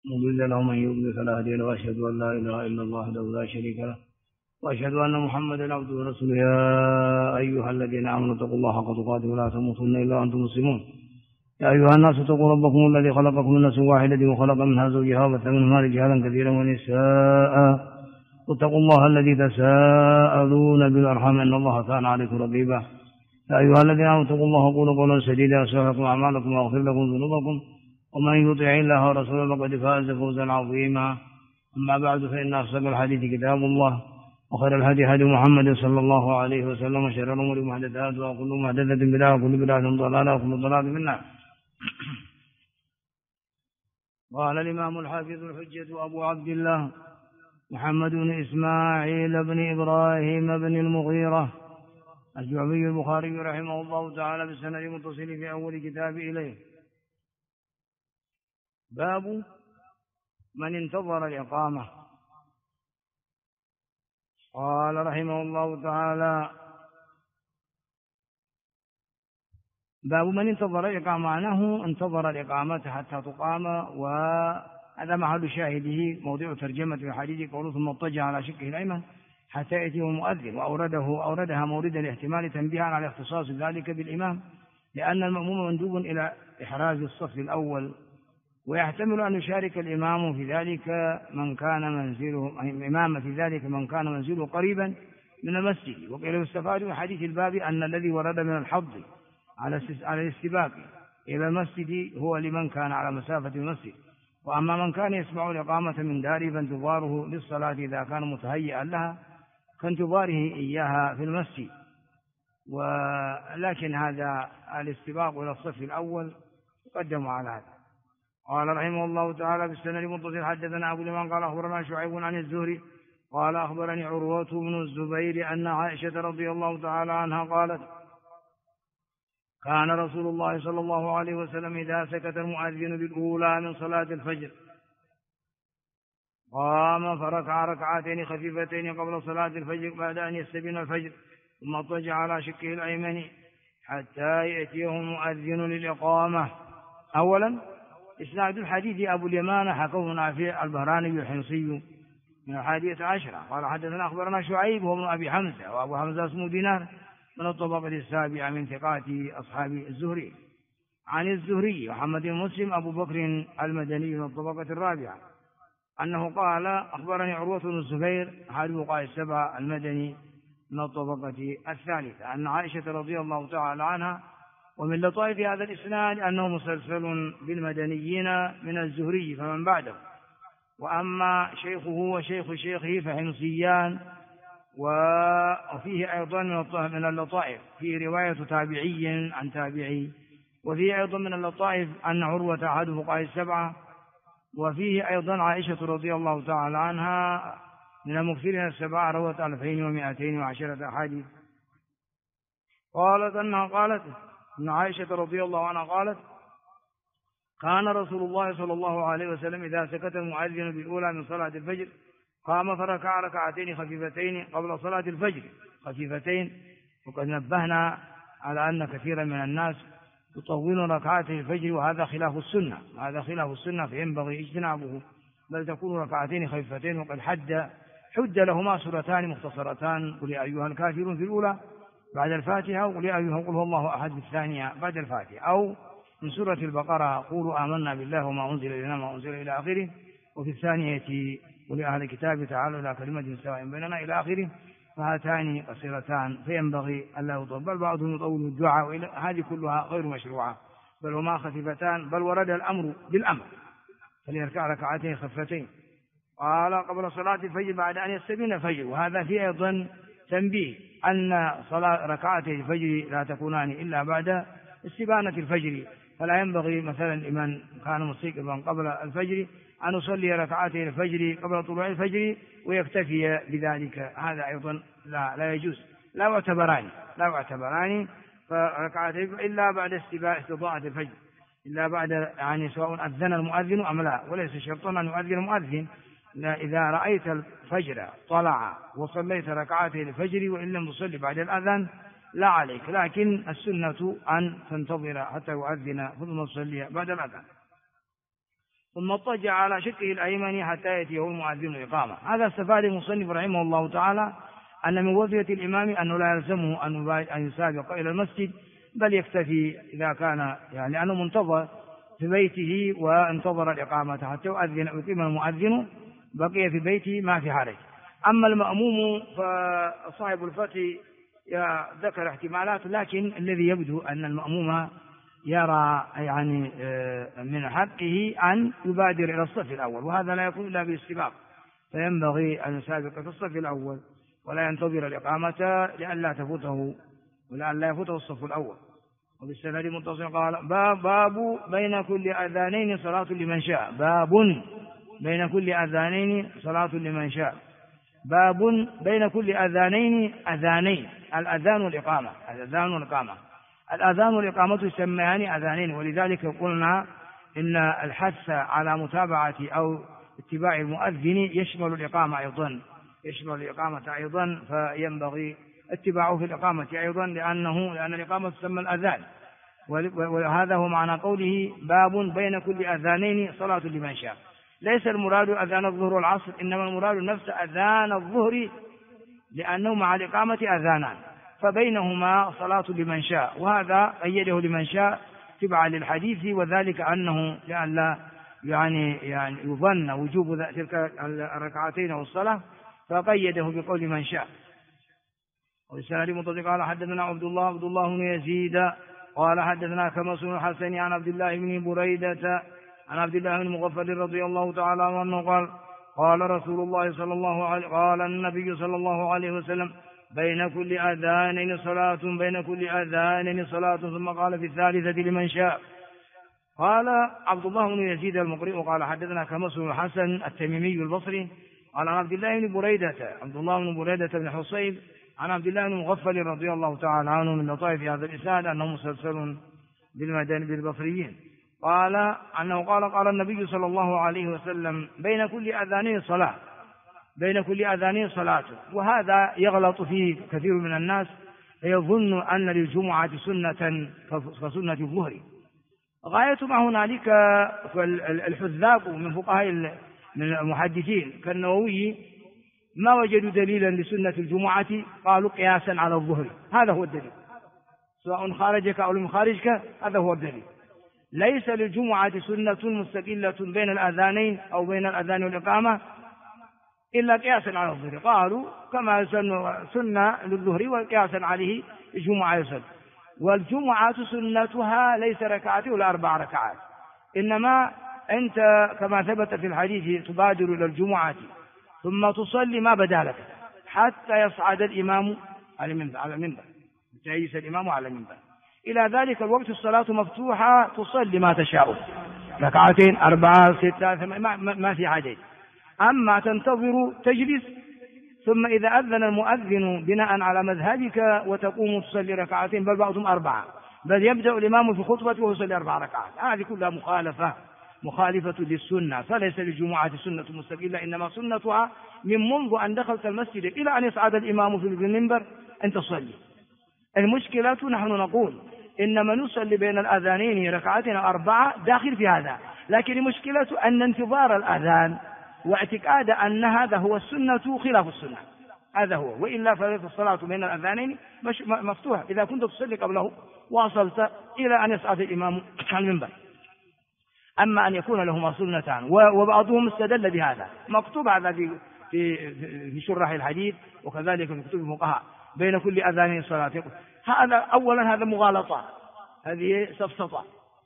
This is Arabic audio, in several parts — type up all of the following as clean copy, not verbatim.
مضل له من يضلل فلا هادي له، واشهد ان لا اله الا الله وحده لا شريك له، واشهد ان محمدا عبده ورسوله. يا ايها الذين امنوا اتقوا الله حق تقاته ولا تموتن الا وانتم مسلمون. يا ايها الناس اتقوا ربكم الذي خلقكم من نفس واحده وخلق منها زوجها وبث منهما رجالا كثيرا ونساء، واتقوا الله الذي تساءلون بالارحام ان الله كان عليكم رقيبا. يا ايها الذين امنوا اتقوا الله وقولوا قولا سديدا يصلح لكم اعمالكم ويغفر لكم ذنوبكم، ومن يطع الله ورسوله فقد فاز فوزا عظيما. اما بعد، فان اصدق الحديث كتاب الله، وخير الهدي هدي محمد صلى الله عليه وسلم، وشر الامور محدثاتها، وكل محدثه بدعه، وكل بدعه ضلاله، وكل ضلاله في النار. قال الامام الحافظ الحجه ابو عبد الله محمد بن اسماعيل بن ابراهيم بن المغيرة الجعفي البخاري رحمه الله تعالى بالسند المتصل في اول كتاب اليه: باب من انتظر الإقامة. قال رحمه الله تعالى: باب من انتظر الإقامة، معناه انتظر الإقامة حتى تقام، وهذا محل شاهده موضع ترجمة الحديث قوله: ثم اضطجع على شقه الأيمن حتى يأتيه المؤذن. وأوردها مورد الاحتمال تنبيها على اختصاص ذلك بالإمام، لأن المأموم مندوب إلى إحراز الصف الأول، ويحتمل أن يشارك الإمام في ذلك من كان منزله قريبا من المسجد. وقيل يستفاد من حديث الباب أن الذي ورد من الحظ على الاستباق إلى المسجد هو لمن كان على مسافة المسجد، وأما من كان يسمع الإقامة من داره فانتظاره للصلاة إذا كان متهيئا لها كانتظاره إياها في المسجد. ولكن هذا الاستباق إلى الصف الأول يقدم على هذا. قال رحمه الله تعالى بالسند المتصل: حدثنا أبو اليمان قال أخبرنا شعيب عن الزهري قال أخبرني عروة بن الزبير أن عائشة رضي الله تعالى عنها قالت: كان رسول الله صلى الله عليه وسلم إذا سكت المؤذن بالأولى من صلاة الفجر قام فركع ركعتين خفيفتين قبل صلاة الفجر بعد أن يستبين الفجر، ثم اضطجع على شقه الأيمن حتى يأتيه المؤذن للإقامة. أولا، إسناد الحديث أبو اليمان حكوه نافع البهراني الحمصي من 11 قال: حدثنا أخبرنا شعيب هو ابن أبي حمزة، وأبو حمزة اسمه دينار من الطبقة السابعة من ثقات أصحاب الزهري. عن الزهري محمد بن مسلم أبو بكر المدني من الطبقة الرابعة أنه قال: أخبرني عروة بن الزبير أحد فقهاء السبعة المدني من الطبقة الثالثة أن عائشة رضي الله تعالى عنها. ومن لطائف هذا الإسناد أنه مسلسل بالمدنيين من الزهري فمن بعده، وأما شيخه وشيخ شيخه فحمصيان. وفيه أيضا من اللطائف في رواية تابعي عن تابعي، وفيه أيضا من اللطائف أن عروة أحد فقهاء السبعة، وفيه أيضا عائشة رضي الله تعالى عنها من المكثرين السبعة روت 2210 أحاديث. قالت أنها قالت إن عائشة رضي الله عنها قالت: كان رسول الله صلى الله عليه وسلم إذا سكت المؤذن بالأولى من صلاة الفجر قام فركع ركعتين خفيفتين قبل صلاة الفجر. خفيفتين، وقد نبهنا على أن كثيرا من الناس يطولون ركعتي الفجر، وهذا خلاف السنة، فينبغي اجتنابه، بل تكون ركعتين خفيفتين. وقد حد لهما سورتان مختصرتان: قل يا أيها الكافرون في الأولى بعد الفاتحة، وقل يا أيها قل هو الله أحد في الثانية بعد الفاتحة، أو من سورة البقرة: قولوا آمنا بالله وما أنزل إلينا ما أنزل إلى آخره، وفي الثانية قل يا أهل الكتاب تعالوا إلى كلمة سواء بيننا إلى آخره. فهاتان قصيرتان فينبغي ألا يطول، بل بعضهم يطول الدعاء، وإلى هذه كلها غير مشروعة، بل هما خفيفتان، بل ورد الأمر بالأمر فليركع ركعتين خفتين. قال: قبل صلاة الفجر بعد أن يستبين الفجر. وهذا فيه أيضا تنبيه أن صلاة ركعتي الفجر لا تكونان إلا بعد استبانة الفجر، فلا ينبغي مثلا لمن كان مستيقظا قبل الفجر أن يصلي ركعتي الفجر قبل طلوع الفجر ويكتفي بذلك. هذا أيضا لا يجوز، لا يعتبران فركعتي إلا بعد استضاءة الفجر، إلا بعد يعني سواء أذن المؤذن أم لا، وليس شرطا أن يؤذن المؤذن. إذا رأيت الفجر طلع وصليت ركعتي الفجر وإن لم تصلي بعد الأذان لا عليك، لكن السنة أن تنتظر حتى يؤذن ثم تصلي بعد الأذان. ثم اضطجع على شقه الأيمن حتى يأتيه المؤذن الإقامة. هذا استفاد المصنف رحمه الله تعالى أن من وظيفة الإمام أنه لا يلزمه أن يسابق إلى المسجد، بل يكتفي إذا كان يعني أنه منتظر في بيته وانتظر الإقامة حتى يقيم المؤذن، بقي في بيته ما في حرج. أما المأموم فصاحب الفتح ذكر احتمالات، لكن الذي يبدو أن المأموم يرى يعني من حقه أن يبادر إلى الصف الأول، وهذا لا يكون إلا باستباق، فينبغي أن يسابق في الصف الأول ولا ينتظر الإقامة لئلا تفوته ولئلا يفوته الصف الأول. وبالسند متصل قال باب بين كل أذانين صلاة لمن شاء. باب بين كل أذانين صلاة لمن شاء. باب بين كل أذانين أذانين، الأذان والإقامة. الأذان والإقامة، الأذان والإقامة يسميان أذانين، ولذلك قلنا إن الحث على متابعة أو اتباع المؤذن يشمل الإقامة أيضا، يشمل الإقامة أيضا، فينبغي اتباعه في الإقامة أيضا لأن الإقامة تسمى الأذان. وهذا هو معنى قوله باب بين كل أذانين صلاة لمن شاء. ليس المراد أذان الظهر والعصر، إنما المراد نفس أذان الظهر، لأنه مع الإقامة أذانان فبينهما صلاة لمن شاء، وهذا أيده لمن شاء تبعا للحديث، وذلك أنه لئلا يعني يظن وجوب تلك الركعتين والصلاة، فقيده بقول من شاء. والسند متصل قال حدثنا عبد الله بن يزيد قال حدثنا كمس بن الحسن عن عبد الله بن بريدة عن عبد الله بن مغفل رضي الله تعالى عنه قال قال رسول الله صلى الله عليه قال النبي صلى الله عليه وسلم بين كل أذانين صلاة بين كل أذانين صلاة، ثم قال في الثالثة لمن شاء. قال عبد الله بن يزيد المقرئ قال حدثنا كمس بن الحسن التميمي البصري قال عن عبد الله بن بريدة عبد الله بن بريدة بن حصيب عن عبد الله بن مغفل رضي الله تعالى عنه من لطائف هذا الإسناد أنه مسلسل بالبصريين. قال أنه قال النبي صلى الله عليه وسلم بين كل أذانين صلاة، بين كل أذانين صلاة. وهذا يغلط فيه كثير من الناس، يظن أن للجمعة سنة كسنة الظهر. غاية ما هنالك الحذاق من فقهاء من المحدثين كالنووي ما وجدوا دليلا لسنة الجمعة، قالوا قياسا على الظهر، هذا هو الدليل، سواء خارجك أو لم خارجك، هذا هو الدليل. ليس للجمعة سنة مستقلة بين الأذانين أو بين الأذان والإقامة إلا قياسا على الظهر، قالوا كما يسن سنة للظهر وقياسا عليه الجمعة يسن. والجمعة سنتها ليس ركعتين ولا 4 ركعات، إنما أنت كما ثبت في الحديث تبادر إلى الجمعة ثم تصلي ما بدا لك حتى يصعد الإمام على المنبر، يجلس الإمام على المنبر. إلى ذلك الوقت الصلاة مفتوحة، تصلي ما تشاء، 2 4 6 8 ما في حاجة. أما تنتظر تجلس، ثم إذا أذن المؤذن بناء على مذهبك وتقوم تصلي 2 بل بعضهم 4، بل يبدأ الإمام في خطبته ويصلي 4 ركعات. هذه كلها مخالفة للسنة، فليس للجمعة سنة مستقلة، إنما سنتها من منذ أن دخلت المسجد إلى أن يصعد الإمام في المنبر أن تصلي. المشكلة نحن نقول إنما نصلي بين الأذانين 2 أو 4 داخل في هذا، لكن المشكلة أن انتظار الأذان واعتقاد أن هذا هو السنة خلاف السنة، هذا هو. وإلا فليس الصلاة بين الأذانين مفتوحة إذا كنت تصلي قبله وصلت إلى أن يصعد الإمام على المنبر. أما أن يكون لهما سنتان، وبعضهم استدل بهذا، مكتوب هذا في شرح الحديث وكذلك في كتب الفقهاء بين كل أذان صلاة. هذا أولا هذا مغالطة، هذه سفسطة.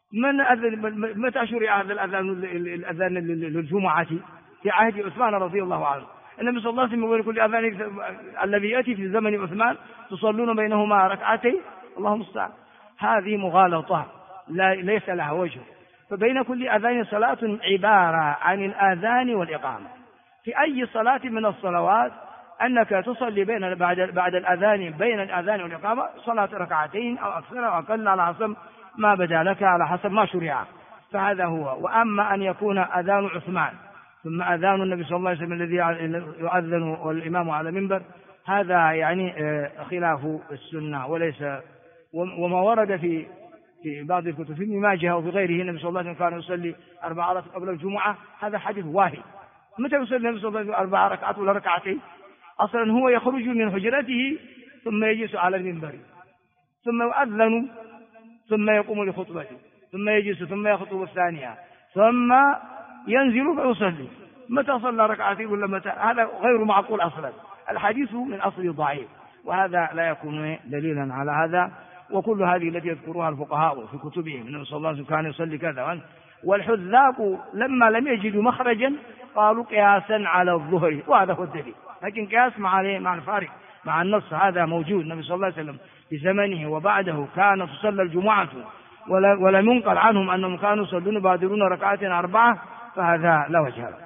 متى شرع هذا الأذان للجمعة؟ في عهد عثمان رضي الله عنه. النبي صلى الله عليه وسلم يقول كل أذان الذي يأتي في زمن عثمان تصلون بينهما 2، اللهم المستعان. هذه مغالطة ليس لها وجه. فبين كل أذان صلاة عبارة عن الآذان والإقامة. في أي صلاة من الصلوات أنك تصلي بعد الأذان بين الأذان والإقامة صلاة 2 أو أكثر أو أقل على حسب ما بدا لك، على حسب ما شرع، فهذا هو. وأما أن يكون أذان عثمان ثم أذان النبي صلى الله عليه وسلم الذي يؤذن والإمام على المنبر، هذا يعني خلاف السنة وليس. وما ورد في بعض الكتب في ابن ماجه وفي غيره النبي صلى الله عليه وسلم كان يصلي 4 ركعات قبل الجمعة، هذا حديث واهي. متى يصلي النبي صلى الله عليه وسلم 4 ركعات ولا ركعتين؟ أصلا هو يخرج من حجرته ثم يجلس على المنبر ثم يؤذن ثم يقوم لخطبته ثم يجلس ثم يخطب الثانية ثم ينزل فيصلي. متى صلى ركعتين ولا متى؟ هذا غير معقول أصلا، الحديث من أصل ضعيف، وهذا لا يكون دليلا على هذا. وكل هذه التي يذكرها الفقهاء في كتبهم أنه صلى الله عليه وسلم كان يصلي كذا، والحذاق لما لم يجدوا مخرجا قالوا قياسا على الظهر، وهذا هو الدليل. لكن قياس مع الفارق مع النص هذا موجود. النبي صلى الله عليه وسلم في زمنه وبعده كان تصلى الجمعة ولم ينقل عنهم أنهم كانوا يصلون بادرون ركعات 4، فهذا لا وجه له.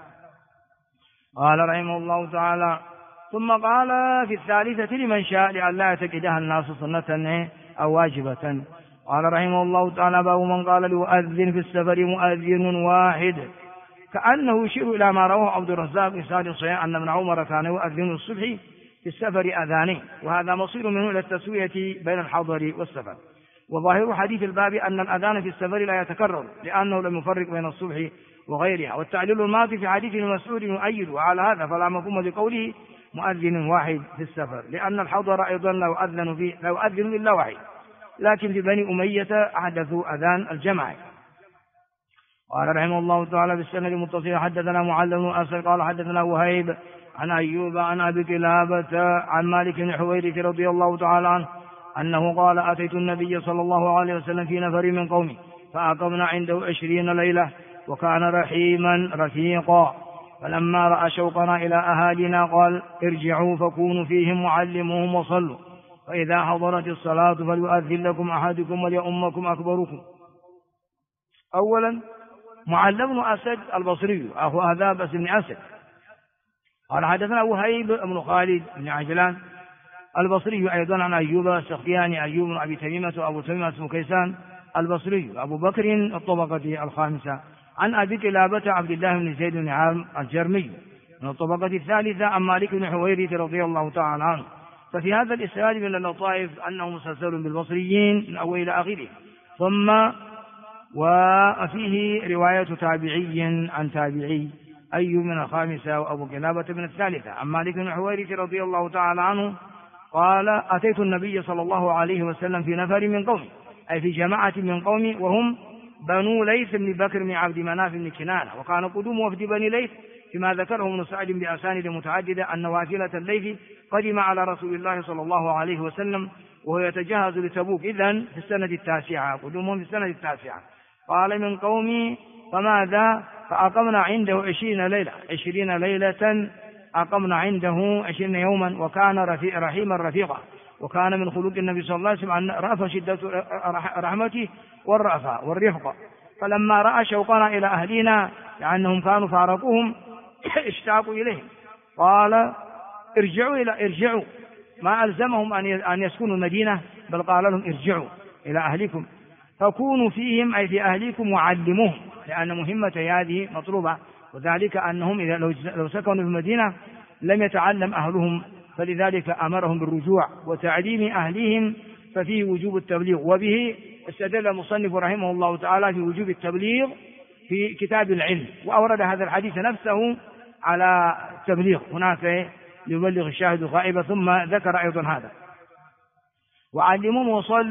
قال رحمه الله تعالى: ثم قال في الثالثة لمن شاء لئلا يتقدها الناس سنة أو واجبة. قال رحمه الله تعالى: باب من قال ليؤذن في السفر مؤذن واحد، كأنه يشير إلى ما رواه عبد الرزاق بإسناد صحيح أن ابن عمر كان يؤذن الصبح في السفر أذانين، وهذا مصير منه إلى التسوية بين الحضر والسفر. وظاهر حديث الباب أن الأذان في السفر لا يتكرر لأنه لم يفرق بين الصبح وغيرها، والتعليل الماضي في حديث ابن مسعود يؤيد، وعلى هذا فلا مفهوم لقوله مؤذن واحد في السفر، لأن الحضر أيضا لا يؤذن إلا واحد، لكن في بني أمية أحدثوا أذان الجماعة. قال رحمه الله تعالى: بالسند المتصل حدثنا معل بن أسد قال حدثنا وهيب عن أيوب عن أبي كلابة عن مالك بن حويرث رضي الله تعالى عنه أنه قال: أتيت النبي صلى الله عليه وسلم في نفر من قومه فأقمنا عنده 20 ليلة، وكان رحيما رفيقا، فلما رأى شوقنا إلى أهالينا قال: ارجعوا فكونوا فيهم وعلموهم وصلوا، فإذا حضرت الصلاة فليؤذن لكم أحدكم وليؤمكم أكبركم. أولا معل بن أسد البصري أخو أذابس بن أسد قال حدثنا وهيب بن خالد بن عجلان البصري أيضا عن أيوب السختياني أيوب بن أبي تميمة وأبو تميمة اسمه كيسان البصري أبو بكر الطبقة الخامسة عن أبي كلابة عبد الله بن زيد بن عام الجرمي من الطبقة الثالثة عن مالك بن حويرث رضي الله تعالى عنه. ففي هذا الإسناد من اللطائف أنه مسلسل بالبصريين من أول إلى آخره، ثم وفيه رواية تابعي عن تابعي أيوب من الخامسة وأبو كلابة من الثالثة عن مالك بن حويرث رضي الله تعالى عنه قال: أتيت النبي صلى الله عليه وسلم في نفر من قومي، أي في جماعة من قومي، وهم بنو ليث بن بكر بن عبد مناف بن كنانة. وكان قدوم وفد بني ليث فيما ذكره ابن سعد بأسانيد متعددة أن وافلة الليث قدم على رسول الله صلى الله عليه وسلم وهو يتجهز لتبوك، إذن في السنة التاسعة، قدومهم في السنة التاسعة. قال: من قومي فماذا؟ فأقمنا عنده 20 ليلة أقمنا عنده 20 يوما، وكان رحيما رفيقا، وكان من خلق النبي صلى الله عليه وسلم أن رأف شدة رحمته والرأفة والرفقة. فلما رأى شوقنا إلى أهلنا لأنهم كانوا فارقوهم اشتاقوا إليهم قال: ارجعوا، ما ألزمهم أن يسكنوا المدينة، بل قال لهم: ارجعوا إلى أهلكم فكونوا فيهم، أي في أهلكم، وعلموهم، لأن مهمة هذه مطلوبة، وذلك أنهم إذا لو سكنوا في المدينة لم يتعلم أهلهم، فلذلك أمرهم بالرجوع وتعليم أهلهم، ففيه وجوب التبليغ. وبه استدل المصنف رحمه الله تعالى في وجوب التبليغ في كتاب العلم، وأورد هذا الحديث نفسه على التبليغ، هناك يبلغ الشاهد الغائب، ثم ذكر أيضا هذا: وعلموهم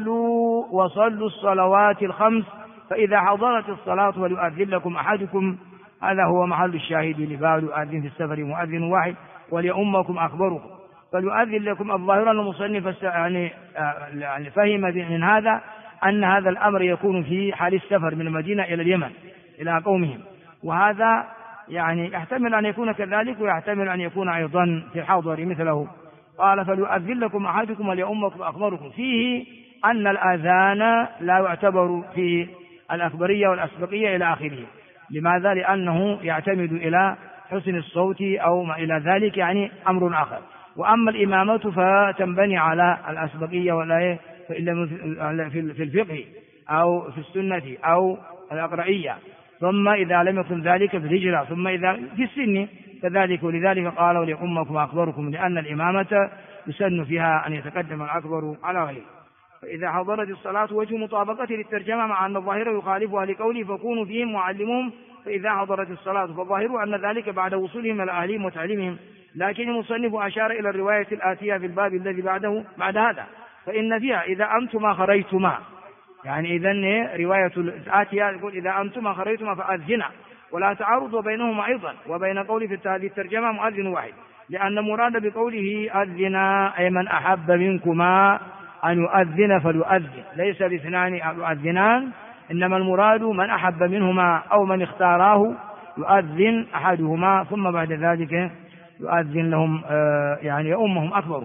وصلوا الصلوات الخمس، فإذا حضرت الصلاة فليؤذن لكم أحدكم. هذا هو محل الشاهد لباب يؤذن في السفر مؤذن واحد وليؤمكم أكبركم. فليؤذن لكم. الظاهر أن المصنف يعني فهم من هذا أن هذا الأمر يكون في حال السفر من المدينة إلى اليمن إلى قومهم، وهذا يعني يحتمل أن يكون كذلك، ويحتمل أن يكون أيضا في الحضر مثله. قال: فليؤذن لكم أحدكم وليؤمكم أكبركم، فيه أن الآذان لا يعتبر في الأكبرية والأسبقية إلى آخره. لماذا؟ لأنه يعتمد إلى حسن الصوت أو ما إلى ذلك، يعني أمر آخر. وأما الإمامة فتنبني على الأسبقية ولا في الفقه أو في السنة أو الأقرئية، ثم إذا لم يكن ذلك في الهجرة، ثم إذا في السن كذلك. ولذلك قال: وليؤمكم أكبركم، لأن الإمامة يسن فيها أن يتقدم الأكبر على غيره. فإذا حضرت الصلاة وجه مطابقة للترجمة مع أن الظاهر يخالفها لقوله فكونوا فيهم وعلموهم، فإذا حضرت الصلاة فالظاهر أن ذلك بعد وصولهم إلى أهلهم وتعليمهم، لكن المصنف أشار إلى الرواية الآتية في الباب الذي بعد هذا، فإن فيها إذا أنتما خرجتما، يعني إذن رواية الآتية يقول إذا أنتما خرجتما فأذنا، ولا تعارض بينهما أيضا وبين قول في هذه الترجمة مؤذن واحد، لأن مراد بقوله أذنا أي من أحب منكما أن يؤذن فليؤذن، ليس باثنان يؤذنان، إنما المراد من أحب منهما أو من اختاراه يؤذن أحدهما ثم بعد ذلك يؤذن لهم يعني يؤمهم أكبر.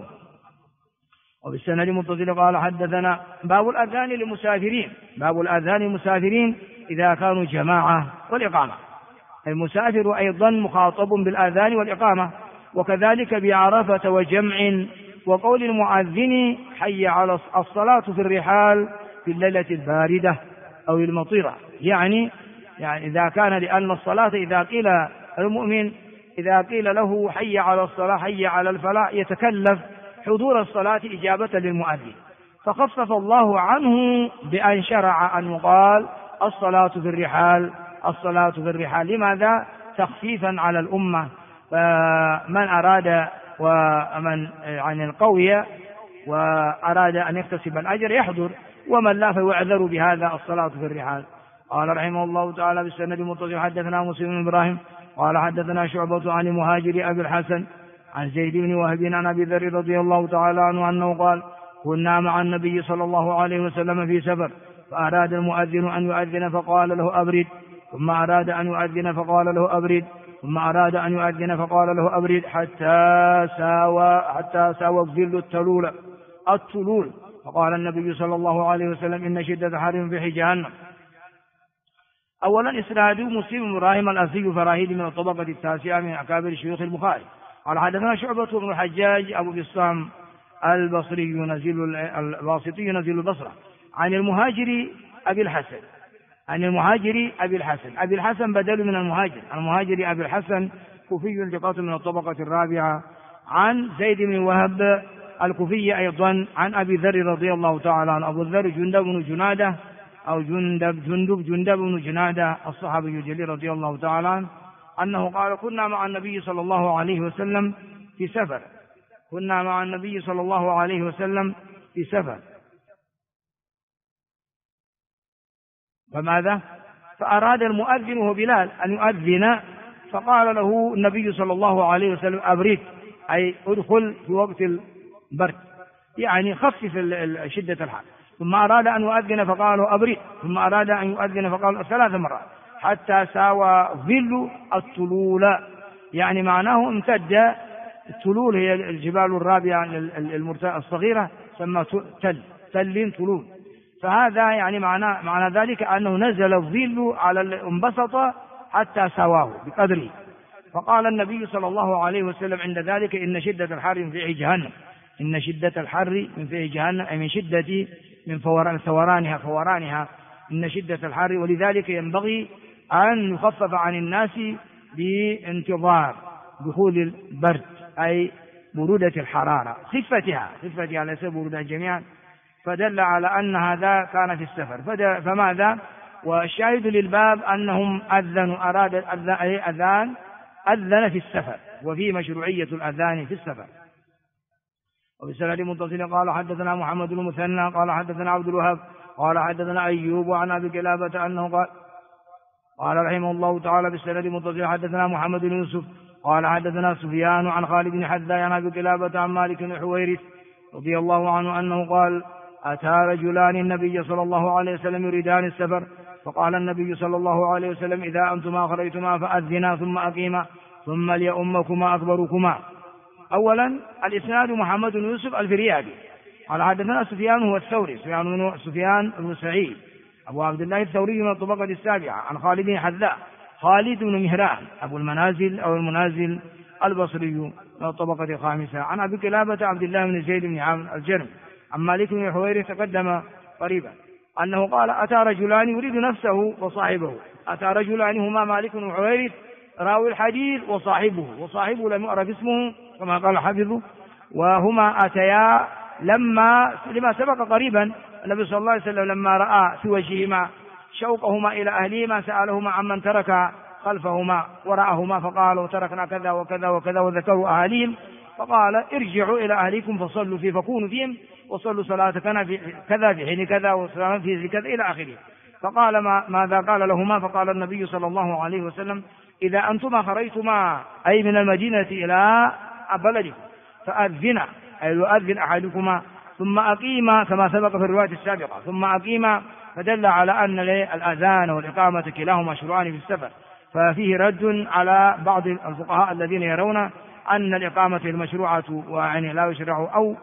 وبالسند متصل قال حدثنا باب الأذان للمسافرين، باب الأذان للمسافرين إذا كانوا جماعة والإقامة، المسافر أيضا مخاطب بالأذان والإقامة، وكذلك بعرفة وجمع، وقول المؤذن حي على الصلاة في الرحال في الليلة الباردة أو المطيرة، يعني إذا كان لأن الصلاة إذا قيل المؤمن إذا قيل له حي على الصلاة حي على الفلاح يتكلف حضور الصلاة إجابة للمؤذن، فخفف الله عنه بأن شرع أن يقال الصلاة في الرحال، الصلاة في الرحال. لماذا؟ تخفيفا على الأمة، من أراد ومن يعني القوي وأراد أن يكتسب الأجر يحضر، ومن لا فيعذر بهذا الصلاة في الرحال. قال رحمه الله تعالى بالسند المتصل حدثنا مسلم بن إبراهيم قال حدثنا شعبة عن المهاجر أبي الحسن عن زيد بن وهب عن أبي ذر رضي الله تعالى عنه أنه قال كنا مع النبي صلى الله عليه وسلم في سفر، فأراد المؤذن أن يؤذن فقال له أبرد، ثم أراد أن يؤذن فقال له أبرد، ثم أراد أن يؤذن فقال له أبرد، حتى ساوى الظل التلول، فقال النبي صلى الله عليه وسلم إن شدة حر في جهنم. أولا إسناد مسلم بن إبراهيم الأزدي فراهيد من الطبقة التاسعة من أكابر شيوخ البخاري. قال حدثنا شعبة بن الحجاج أبو بسام البصري ينزل البصرة عن المهاجر أبي الحسن، عن المهاجر أبي الحسن بدل من المهاجر، المهاجر أبي الحسن كوفي ثقة من الطبقة الرابعة، عن زيد بن وهب الكوفي أيضا عن أبي ذر رضي الله تعالى عن أبو ذر جندب بن جنادة أو جندب بن جنادة الصحابي الجليل رضي الله تعالى عنه أنه قال كنا مع النبي صلى الله عليه وسلم في سفر، كنا مع النبي صلى الله عليه وسلم في سفر، فماذا؟ فأراد المؤذن وهو بلال أن يؤذن، فقال له النبي صلى الله عليه وسلم أبرد، أي ادخل في وقت البرد، يعني خفف شدة الحر. ثم أراد أن يؤذن فقال له أبرد، ثم أراد أن يؤذن فقال 3 مرات، حتى ساوى ظل التلول، يعني معناه امتد. التلول هي الجبال الرابعة الصغيرة سمى تل تلول، فهذا يعني معنى ذلك أنه نزل الظل على انبسط حتى سواه بقدره. فقال النبي صلى الله عليه وسلم عند ذلك إن شدة الحر من فيح جهنم، إن شدة الحر من فيح جهنم، أي من شدة من فورانها إن شدة الحر، ولذلك ينبغي أن يخفف عن الناس بانتظار دخول البرد، أي برودة الحرارة، خفتها ليس برودة جميعا، فدل على أن هذا كان في السفر. فماذا؟ والشاهد للباب أنهم أراد أذن في السفر، وفي مشروعية الأذان في السفر. وبالسند متصل قال حدثنا محمد بن مثنى قال حدثنا عبد الوهاب قال حدثنا أيوب عن أبي قلابة أنه قال رحمه الله تعالى بالسند متصل حدثنا محمد بن يوسف قال حدثنا سفيان عن خالد بن حذاء عن أبي قلابة عن مالك بن حويرث رضي الله عنه أنه قال أتى رجلان النبي صلى الله عليه وسلم يريدان السفر، فقال النبي صلى الله عليه وسلم إذا أنتما خرجتما فأذنا ثم أقيما ثم ليؤمكما أكبركما. أولا الإسناد محمد بن يوسف الفريابي قال حدثنا سفيان هو الثوري سفيان بن سعيد أبو عبد الله الثوري من الطبقة السابعة عن خالد بن حذاء خالد بن مهران أبو المنازل أو المنازل البصري من الطبقة الخامسة عن أبي قلابة عبد الله بن زيد بن عامر الجرمي عن مالك بن حويرث تقدم قريبا أنه قال أتى رجلان يريد نفسه وصاحبه، أتى رجلان هما مالك بن حويرث راوي الحديث وصاحبه لم يعرف اسمه كما قال حافظه، وهما أتيا لما سبق قريبا النبي صلى الله عليه وسلم لما رأى في وجههما شوقهما إلى أهلهما سألهما عمن ترك خلفهما وراءهما، فقالوا تركنا كذا وكذا وكذا، وذكروا أهاليهم، فقال ارجعوا إلى أهليكم فصلوا فيه فكونوا فيهم، وصلوا صلاتكنا في كذا في حين كذا وصلاة في كذا إلى آخره. فقال ماذا قال لهما؟ فقال النبي صلى الله عليه وسلم إذا أنتما خرجتما أي من المدينة إلى بلدكم فأذنا، أي يؤذن أحدكما ثم أقيما كما سبق في الرواية السابقة، ثم أقيما، فدل على أن الأذان والإقامة كلاهما مشروعان في السفر. ففيه رد على بعض الفقهاء الذين يرون أن الإقامة المشروعة ويعني لا يشرع أو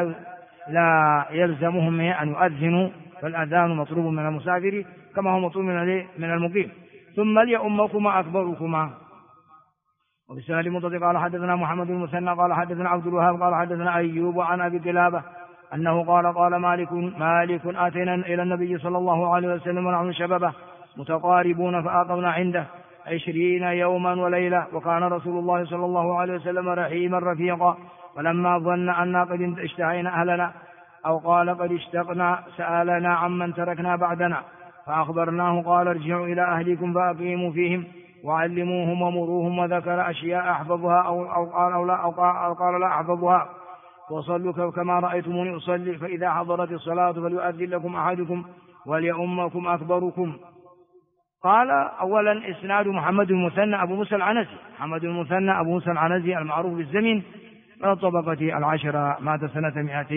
لا يلزمهم أن يؤذنوا، فالأذان مطلوب من المسافر كما هو مطلوب من المقيم. ثم ليؤمكما أكبركما. وبالسنة المضاد قال حدثنا محمد بن المثنى قال حدثنا عبد الوهاب قال حدثنا أيوب عن أبي قلابة أنه قال مالك آتينا إلى النبي صلى الله عليه وسلم ونحن شبابه متقاربون فأقمنا عنده 20 يوما وليلة، وكان رسول الله صلى الله عليه وسلم رحيما رفيقا، فلما ظن أننا قد اشتهينا أهلنا أو قال قد اشتقنا سألنا عمن تركنا بعدنا، فأخبرناه قال ارجعوا إلى أهلكم فأقيموا فيهم وعلموهم ومروهم، وذكر أشياء أحفظها أو قال لا أحفظها، وصلوا كما رأيتموني أصلي، فإذا حضرت الصلاة فليؤذن لكم أحدكم وليؤمكم أكبركم. قال أولا إسناد محمد بن المثنى أبو موسى العنزي، محمد بن المثنى أبو موسى العنزي المعروف بالزمن من الطبقة العشرة، مات سنة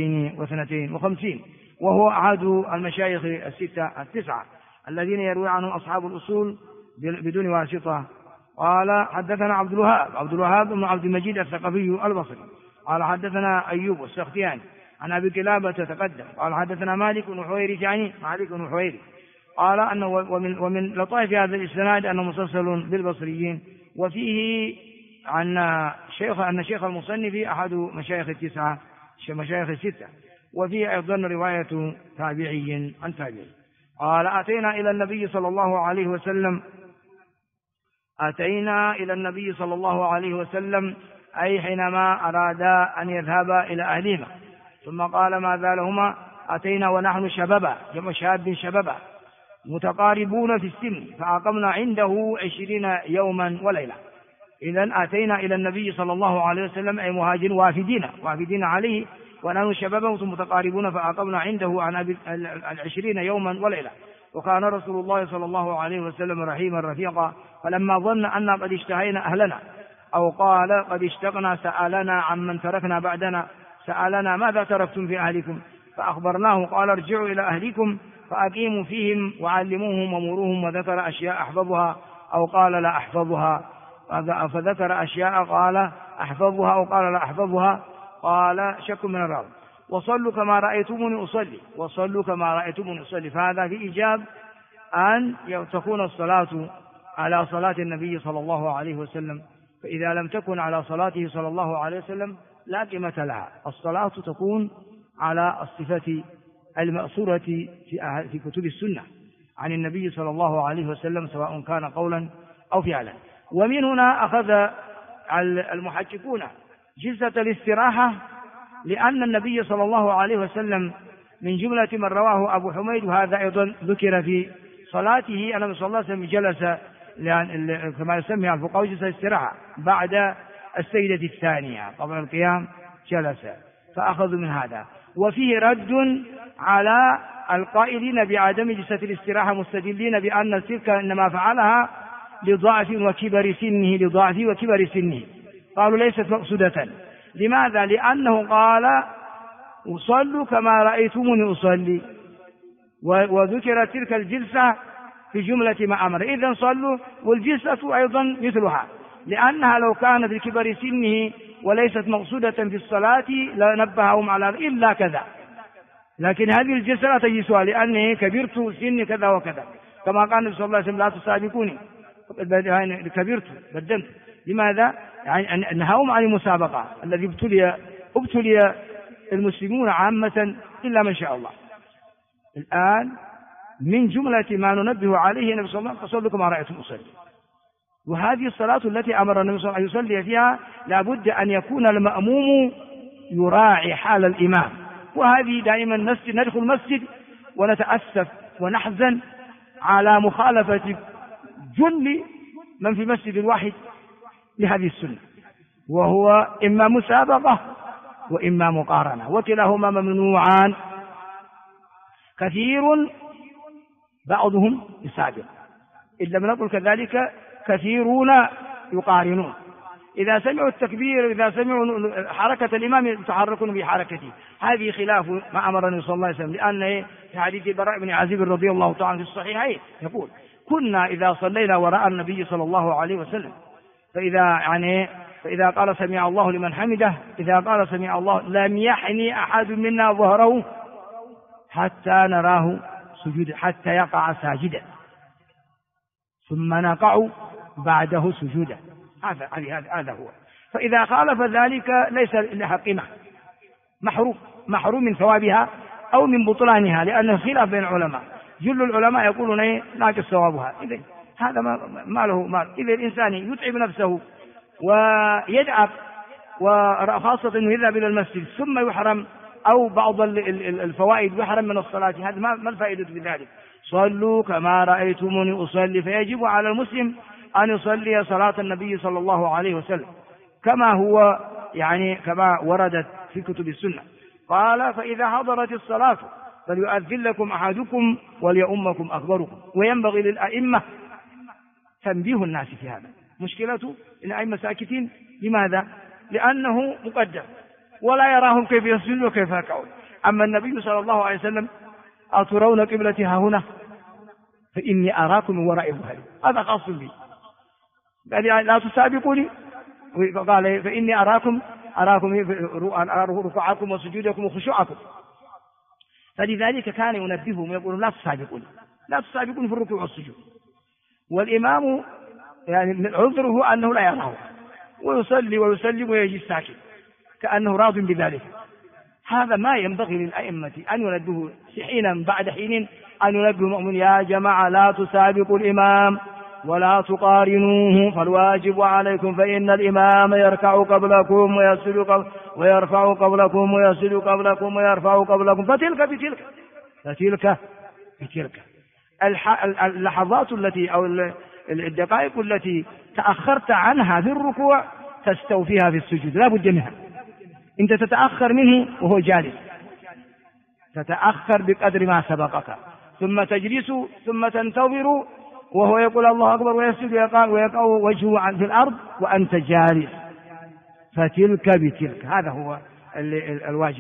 252، وهو أحد المشايخ التسعة الذين يروي عنهم أصحاب الأصول بدون واسطة. قال حدثنا عبد الوهاب بن عبد المجيد الثقفي البصري قال حدثنا أيوب السختياني عن أبي قلابة تقدم قال حدثنا مالك بن حويري قال أنه ومن لطائف هذا الإسناد أنه مسلسل بالبصريين، وفيه أن شيخ المصنف أحد مشايخ الستة، وفيه أيضا رواية تابعي عن تابعي. قال أتينا إلى النبي صلى الله عليه وسلم أي حينما أرادا أن يذهبا إلى أهلهما، ثم قال ماذا لهما؟ أتينا ونحن شبابا، جمع شاب شبابا متقاربون في السن، فأقمنا عنده 20 يوما وليلة. إذن أتينا إلى النبي صلى الله عليه وسلم أي مهاجر وافدين عليه، ونحن شبابا متقاربون، فأقمنا عنده عن 20 يوما وليلة، وكان رسول الله صلى الله عليه وسلم رحيما رفيقا، فلما ظن أن قد اشتهينا أهلنا أو قال قد اشتقنا سألنا عمن تركنا بعدنا، سألنا ماذا تركتم في أهلكم؟ فأخبرناه قال ارجعوا إلى أهلكم فأقيموا فيهم وعلموهم ومروهم، وذكر أشياء أحفظها أو قال لا أحفظها، فذكر أشياء قال أحفظها أو قال لا أحفظها، قال شك من الراوي. وصلوا كما رأيتموني أصلي، فهذا في إيجاب أن تكون الصلاة على صلاة النبي صلى الله عليه وسلم، فإذا لم تكن على صلاته صلى الله عليه وسلم لا قيمة لها. الصلاة تكون على الصفة المأثورة في كتب السنة عن النبي صلى الله عليه وسلم، سواء كان قولا أو فعلا. ومن هنا أخذ المحققون جلسة الاستراحة، لأن النبي صلى الله عليه وسلم من جملة من رواه أبو حميد، وهذا أيضا ذكر في صلاته، أن النبي صلى الله عليه وسلم جلس كما يسميها الفقهاء جلسة الاستراحة بعد السجدة الثانية قبل القيام جلس، فأخذوا من هذا. وفيه رد على القائلين بعدم جلسة الاستراحة، مستدلين بأن تلك إنما فعلها لضعف وكبر سنه، قالوا ليست مقصودة. لماذا؟ لأنه قال أصلوا كما رأيتموني أصلي، وذكرت تلك الجلسة في جملة ما أمر، إذن صلوا، والجلسة أيضا مثلها، لأنها لو كانت لكبر سنه وليست مقصودة في الصلاة لنبههم على إلا كذا، لكن هذه الجلسة لا تجلسها لأني كبرت سني كذا وكذا، كما قال النبي صلى الله عليه وسلم لا تسابقوني، كبرت بدمت. لماذا؟ يعني نهاهم عن المسابقة الذي ابتلي المسلمون عامة إلا من شاء الله. الآن من جملة ما ننبه عليه النبي صلى الله عليه وسلم فصلوا كما رأيتم أصلي، وهذه الصلاة التي أمر النبي صلى الله عليه وسلم أن يصلي فيها لابد أن يكون المأموم يراعي حال الإمام، وهذه دائما ندخل المسجد ونتأسف ونحزن على مخالفة جل من في مسجد واحد لهذه السنة، وهو إما مسابقة وإما مقارنة، وكلاهما ممنوعان. كثير بعضهم يسابق، إن لم نقل كذلك كثيرون يقارنون. إذا سمعوا التكبير، إذا سمعوا حركة الإمام يتحركون بحركته، هذه خلاف ما أمرني صلى الله عليه وسلم، لأن في حديث البراء بن عازب رضي الله تعالى في الصحيحين يقول: كنا إذا صلينا وراء النبي صلى الله عليه وسلم فإذا قال سمع الله لمن حمده، إذا قال سمع الله لم يحني أحد منا ظهره حتى نراه سجودا، حتى يقع ساجدا، ثم نقع بعده سجودا. هذا هو. فإذا خالف ذلك ليس لها قيمة، محروم من ثوابها أو من بطلانها، لأنه خلاف بين العلماء. جل العلماء يقولون ناقص ثوابها. إذن هذا ما له مال. إذا الإنسان يتعب نفسه ويدعب، وخاصة أنه يذهب إلى المسجد ثم يحرم، أو بعض الفوائد يحرم من الصلاة، هذا ما الفائدة بذلك؟ صلوا كما رأيتموني أصلي. فيجب على المسلم أن يصلي صلاة النبي صلى الله عليه وسلم كما هو كما وردت في كتب السنة. قال: فإذا حضرت الصلاة فليؤذن لكم أحدكم وليؤمكم أكبركم. وينبغي للأئمة تنبيه الناس في هذا. مشكلة الأئمة ساكتين. لماذا؟ لأنه مقدم ولا يراهم كيف يسجدون وكيف يركعون. أما النبي صلى الله عليه وسلم: أترون قبلتي ها هنا فإني أراكم من وراء ظهري. هذا خاص بي، قال: لا تسابقوني. قال: فإني أراكم ركوعكم وسجودكم وخشوعكم. فلذلك كان ينبههم ويقول: لا تسابقوني في الركوع والسجود. والإمام عذره أنه لا يراه، ويصلي ويسلم ويجي ساكت كأنه راض بذلك. هذا ما ينبغي للأئمة أن ينبهوا حينا بعد حين، أن ينبهوا المؤمن: يا جماعة لا تسابقوا الإمام ولا تقارنوه، فالواجب عليكم فإن الإمام يركع قبلكم ويرفع قبلكم ويسجد قبلكم ويرفع قبلكم، فتلك بتلك. اللحظات التي أو الدقائق التي تأخرت عنها في الركوع تستوفيها في السجود، لا بد منها. أنت تتأخر منه وهو جالس، تتأخر بقدر ما سبقك، ثم تجلس، ثم تنتظر وهو يقول الله أكبر ويسجد ويقع وجهه في الأرض وأنت جالس، فتلك بتلك. هذا هو الواجب.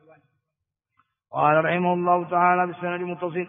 قال رحمه الله تعالى بالسند المتصل: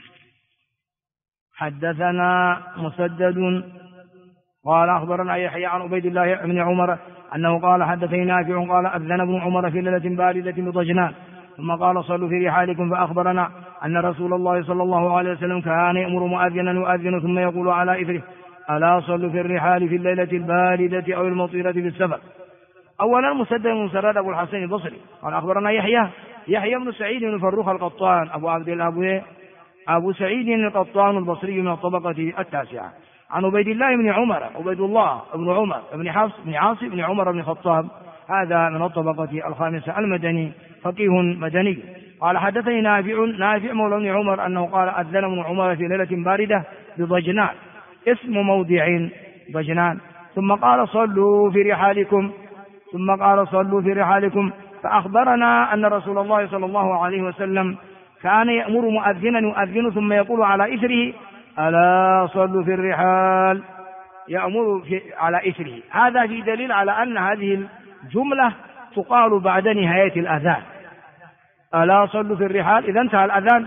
حدثنا مسدد قال أخبرنا يحيى عن عبيد الله بن عمر أنه قال: حدثني نافع قال: أذن ابن عمر في ليلة باردة بضجنان، ثم قال: صلوا في رحالكم. فأخبرنا أن رسول الله صلى الله عليه وسلم كان يأمر مؤذنا يؤذن ثم يقول على إثره: ألا صلوا في الرحال في الليلة الباردة أو المطيرة في السفر. أولا مسدد بن مسرد أبو الحسن البصري قال: أخبرنا يحيى بن سعيد بن فروخ القطان أبو عبد الله أبو سعيد القطان البصري من الطبقة التاسعة، عن عبيد الله بن عمر عبيد الله بن عمر بن حفص بن عاصم بن عمر بن الخطاب، هذا من الطبقة الخامسة المدني، فقيه مدني. قال: حدثني نافع مولى بن عمر أنه قال: أذن ابن عمر في ليلة باردة بضجنان، اسم موضع ضجنان، ثم قال: صلوا في رحالكم. فأخبرنا أن رسول الله صلى الله عليه وسلم كان يأمر مؤذنا يؤذن ثم يقول على إثره: ألا صلوا في الرحال، يأمر على إثره. هذا في دليل على أن هذه الجملة تقال بعد نهاية الأذان: ألا صلوا في الرحال. إذا انتهى الأذان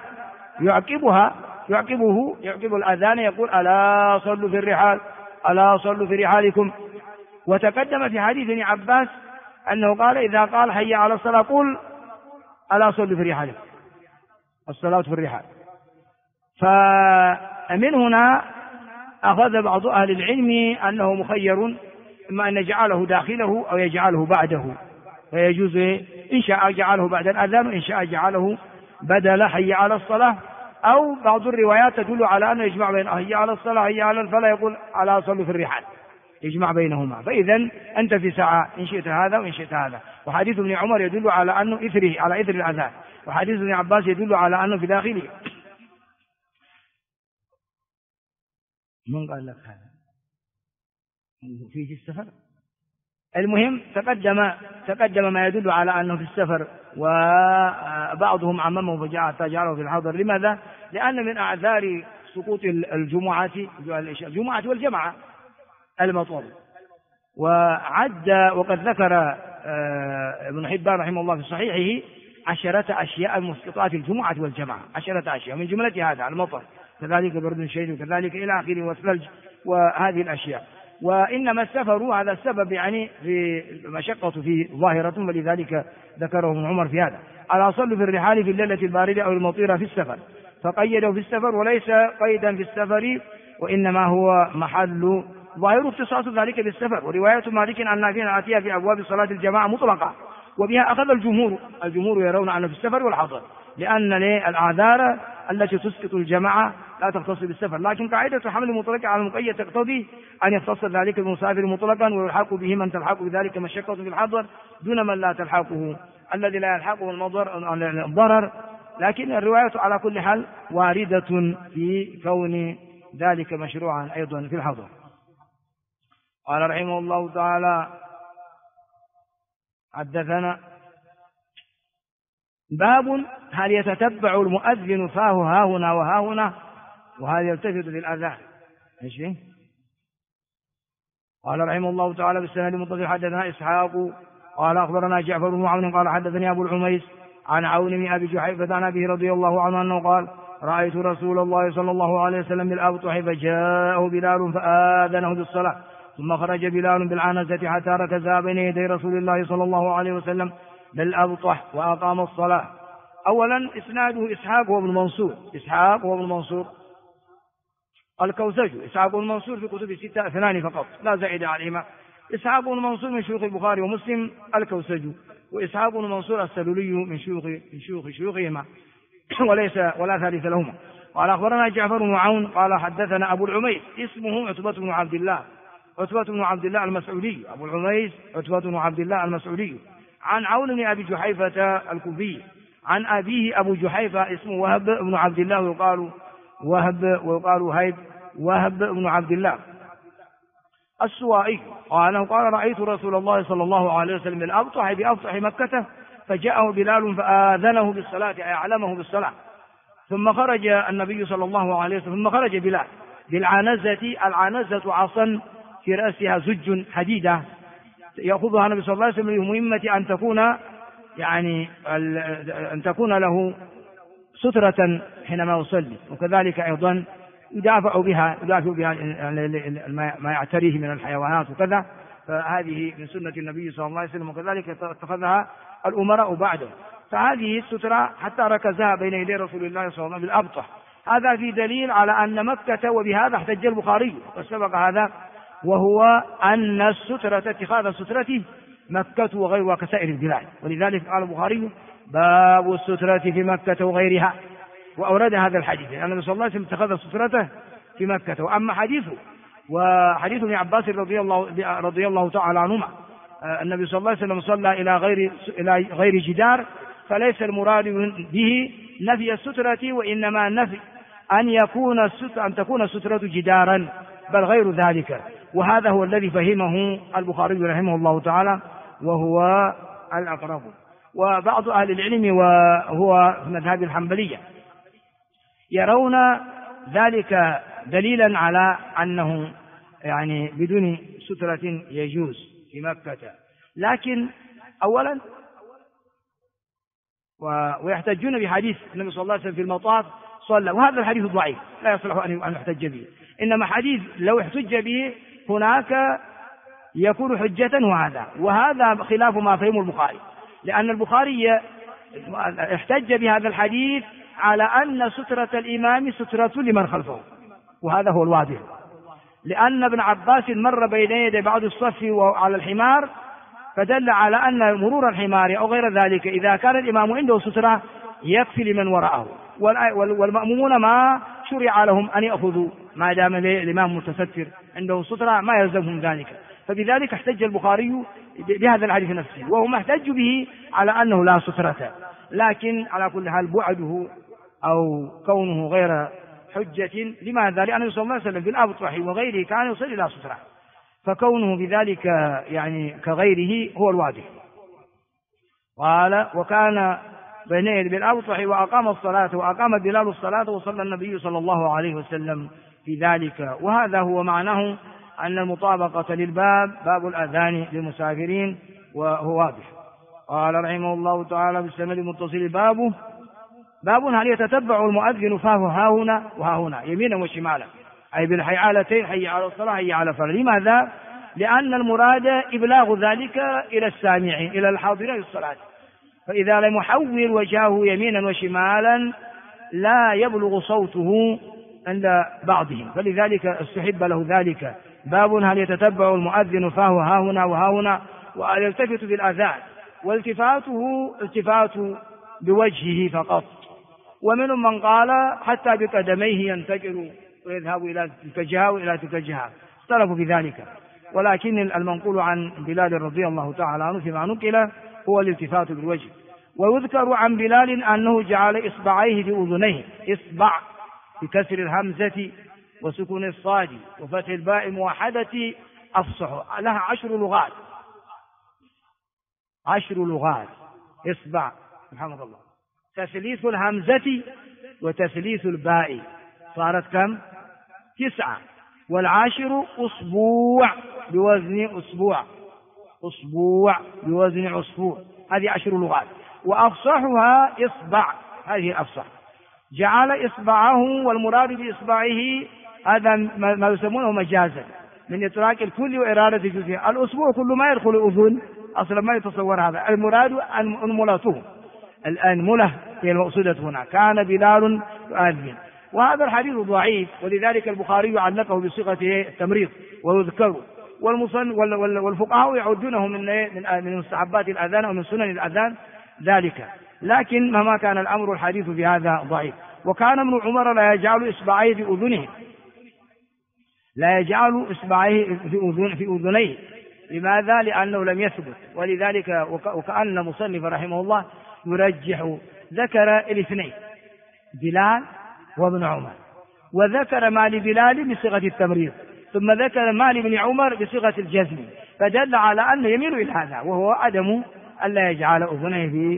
يعقب الأذان يقول: ألا صلوا في الرحال، ألا صلوا في رحالكم. وتقدم في حديث ابن عباس أنه قال: إذا قال حي على الصلاة قل ألا صلوا في رحالكم، الصلاة في الرحال. فمن هنا أخذ بعض أهل العلم أنه مخير، إما أن يجعله داخله أو يجعله بعده، فيجوز إن شاء جعله بعد الأذان وإن شاء جعله بدل حي على الصلاة. أو بعض الروايات تدل على أنه يجمع بين حي على الصلاة حي على الفلاح، يقول ألا صلوا في الرحال، يجمع بينهما. فإذا أنت في ساعة إن شئت هذا وإن شئت هذا. وحديث ابن عمر يدل على أنه إثره على إثر الأذان، وحديث ابن عباس يدل على أنه في داخله. من قال لك هذا في السفر؟ المهم تقدم ما يدل على أنه في السفر، وبعضهم عممه فجعله في الحضر. لماذا؟ لأن من أعذار سقوط الجمعة والجمعة المطر. وقد ذكر ابن حبان رحمه الله في صحيحه 10 أشياء مسقطات الجمعة والجمعة، 10 أشياء من جملة هذا المطر، كذلك برد شديد، وكذلك إلى آخره، والثلج وهذه الأشياء. وإنما السفر هذا السبب يعني في مشقة في ظاهرة، ولذلك ذكره ابن عمر في هذا. الأصل في الرحال في الليلة الباردة أو المطيرة في السفر، فقيده في السفر وليس قيدا في السفر، وإنما هو محل ظاهر اختصاص ذلك بالسفر. ورواية مالك عن نافع آتيها في أبواب صلاة الجماعة مطلقة، وبها أخذ الجمهور يرون أنه في السفر والحضر، لأن الأعذار التي تسقط الجماعة لا تختص بالسفر. لكن قاعدة حمل المطلق على المقيد تقتضي أن يختص ذلك المسافر مطلقا، ويلحق به من تلحق بذلك مشقة في الحضر دون من لا تلحقه، الذي لا يلحقه الضرر. لكن الرواية على كل حال واردة في كون ذلك مشروعا أيضا في الحضر. قال رحمه الله تعالى: حدثنا باب هل يتتبع المؤذن فاه هاهنا وهاهنا وهل يلتفت للأذان؟ ايش فيه؟ قال رحمه الله تعالى: بالسند المتصل حدثنا إسحاق قال أخبرنا جعفر بن عون قال حدثني أبو الحميس عن عون بن أبي جحيفة عن أبيه رضي الله عنه أنه قال: رأيت رسول الله صلى الله عليه وسلم بالأبطح فجاءه بلال فآذنه بالصلاة، ثم خرج بلال بالعنزة حتى ركزها بين يدي رسول الله صلى الله عليه وسلم بالأبطح وأقام الصلاة. أولا إسناده إسحاق وابن منصور الكوسج. إسحاق بن منصور في كتب 6 2 فقط لا زائد عليهما. إسحاق بن منصور من شيوخ البخاري ومسلم الكوسج، وإسحاق بن منصور السلولي من شيوخهما ولا ثالث لهما. قال أخبرنا جعفر بن عون قال حدثنا أبو العميس اسمه عتبة بن عبد الله المسعودي. أبو العميس عتبة بن عبد الله المسعودي عن عون بن أبي جحيفة الكوفي عن أبيه أبو جحيفة اسمه وهب بن عبد الله ويقال وهب بن عبد الله السوائي قال رأيت رسول الله صلى الله عليه وسلم بأبطح مكة فجاءه بلال فآذنه بالصلاة أي أعلمه بالصلاة، ثم خرج النبي صلى الله عليه وسلم ثم خرج بلال العنزة عصا في رأسها زج حديدة يأخذها النبي صلى الله عليه وسلم لمهمة أن تكون له سترة حينما يصلي، وكذلك أيضا يدافع بها ما يعتريه من الحيوانات وكذا. فهذه من سنة النبي صلى الله عليه وسلم، وكذلك اتخذها الأمراء بعده. فهذه السترة حتى ركزها بين يدي رسول الله صلى الله عليه وسلم بالأبطح. هذا في دليل على أن مكة، وبهذا احتج البخاري وسبق هذا، وهو أن اتخاذ السترة مكة وغيرها كسائر البلاد. ولذلك قال البخاري: باب السترة في مكة وغيرها، وأورد هذا الحديث لأن النبي صلى الله عليه وسلم اتخذ سترته في مكة. وأما وحديث ابن عباس رضي الله تعالى عنهما النبي صلى الله عليه وسلم صلى إلى غير جدار، فليس المراد به نفي السترة، وإنما نفي أن تكون السترة جدارا، بل غير ذلك. وهذا هو الذي فهمه البخاري رحمه الله تعالى، وهو الأقرب. وبعض أهل العلم وهو في مذهب الحنبلية يرون ذلك دليلا على أنه بدون سترة يجوز في مكة. لكن أولا ويحتجون بحديث النبي صلى الله عليه وسلم في المطاف صلى، وهذا الحديث ضعيف لا يصلح أن يحتج به. إنما حديث لو احتج به هناك يكون حجة، وهذا خلاف ما فهم البخاري، لأن البخاري احتج بهذا الحديث على أن سترة الإمام سترة لمن خلفه، وهذا هو الواضح، لأن ابن عباس مر بين يدي بعض الصف وعلى الحمار، فدل على أن مرور الحمار أو غير ذلك إذا كان الإمام عنده سترة يكفي لمن وراءه، والمأمومون ما شرع لهم أن يأخذوا ما دام الإمام متستر عنده سترة ما يلزمهم ذلك. فبذلك احتج البخاري بهذا الحديث نفسه، وهو محتج به على أنه لا سترة، لكن على كل حال بعده أو كونه غير حجة. لماذا؟ لأنه صلى الله عليه وسلم في الأبطح وغيره كان يصلي لا سترة، فكونه بذلك يعني كغيره هو الواضح. قال وكان بين يدي بالأبطح وأقام الصلاة وأقام بلال الصلاة وصلى النبي صلى الله عليه وسلم في ذلك. وهذا هو معناه أن المطابقة للباب باب الأذان للمسافرين، وهو واضح. قال رحمه الله تعالى بالسند المتصل باب هل يتتبع المؤذن فهو ها هنا وها هنا يمينا وشمالا، أي بالحيالتين، حي على الصلاة حي على الفلاح. لماذا؟ لأن المراد إبلاغ ذلك إلى السامعين إلى الحاضرين للصلاة، فإذا لم يحول وجهه يمينا وشمالا لا يبلغ صوته عند بعضهم، فلذلك استحب له ذلك. باب هل يتتبع المؤذن فهو ها هنا وها هنا، ويلتفت بالأذان، والتفاته التفات بوجهه فقط، ومنهم من قال حتى بقدميه ينتقل ويذهب إلى تلك الجهة وإلى تلك الجهة، اختلفوا في ذلك. ولكن المنقول عن بلال رضي الله تعالى عنه فيما نقل هو الالتفات بالوجه. ويذكر عن بلال أنه جعل إصبعيه في أذنيه، إصبع بكسر الهمزة وسكون الصاد وفتح الباء الموحدة أفصح، لها 10 لغات، 10 لغات. إصبع سبحان الله، تثليث الهمزة وتثليث الباء صارت كم؟ 9. والعاشر أسبوع بوزن أسبوع، أسبوع بوزن عصفور، هذه 10 لغات. وأفصحها إصبع، هذه الأفصح. جعل إصبعه، والمراد بإصبعه هذا ما يسمونه مجازا من إطلاق الكل وإرادة الجزء. الأسبوع كل ما يدخل أذن، أصلا ما يتصور هذا، المراد أنملته، الأنملة هي المقصودة هنا. كان بلال يؤذن، وهذا الحديث ضعيف، ولذلك البخاري علقه بصيغة التمريض ويذكر، والفقهاء يعدونه من مستحبات الأذان ومن سنن الأذان ذلك. لكن مهما كان الأمر الحديث في هذا ضعيف. وكان ابن عمر لا يجعل إصبعيه في أذنه، لا يجعل إصبعيه في أذنيه. لماذا؟ لأنه لم يثبت. ولذلك وكأن مصنف رحمه الله يرجح، ذكر الاثنين بلال وابن عمر، وذكر ما لبلال بصيغة التمريض، ثم ذكر ما لابن عمر بصيغة الجزم، فدل على أنه يميل إلى هذا، وهو عدم ألا يجعل أذنيه في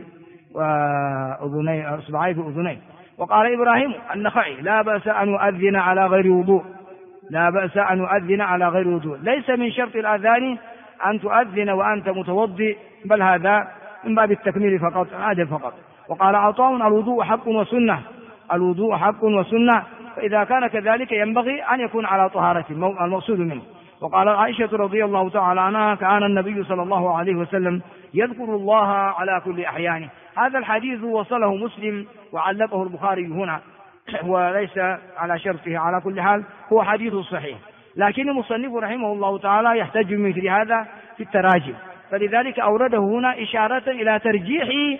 إصبعيه في أذنيه. وقال إبراهيم النخعي لا بأس أن يؤذن على غير وضوء، لا بأس أن يؤذن على غير وضوء، ليس من شرط الأذان أن تؤذن وأنت متوضئ، بل هذا من باب التكميل فقط، عادل فقط. وقال عطاء الوضوء حق وسنة، الوضوء حق وسنة، فإذا كان كذلك ينبغي أن يكون على طهارة المقصود منه. وقال عائشة رضي الله تعالى عنها كان النبي صلى الله عليه وسلم يذكر الله على كل أحيانه. هذا الحديث وصله مسلم وعلقه البخاري هنا، وليس على شرطه، على كل حال هو حديث صحيح. لكن المصنف رحمه الله تعالى يحتج بمثل هذا في التراجم، فلذلك أورده هنا إشارة إلى ترجيح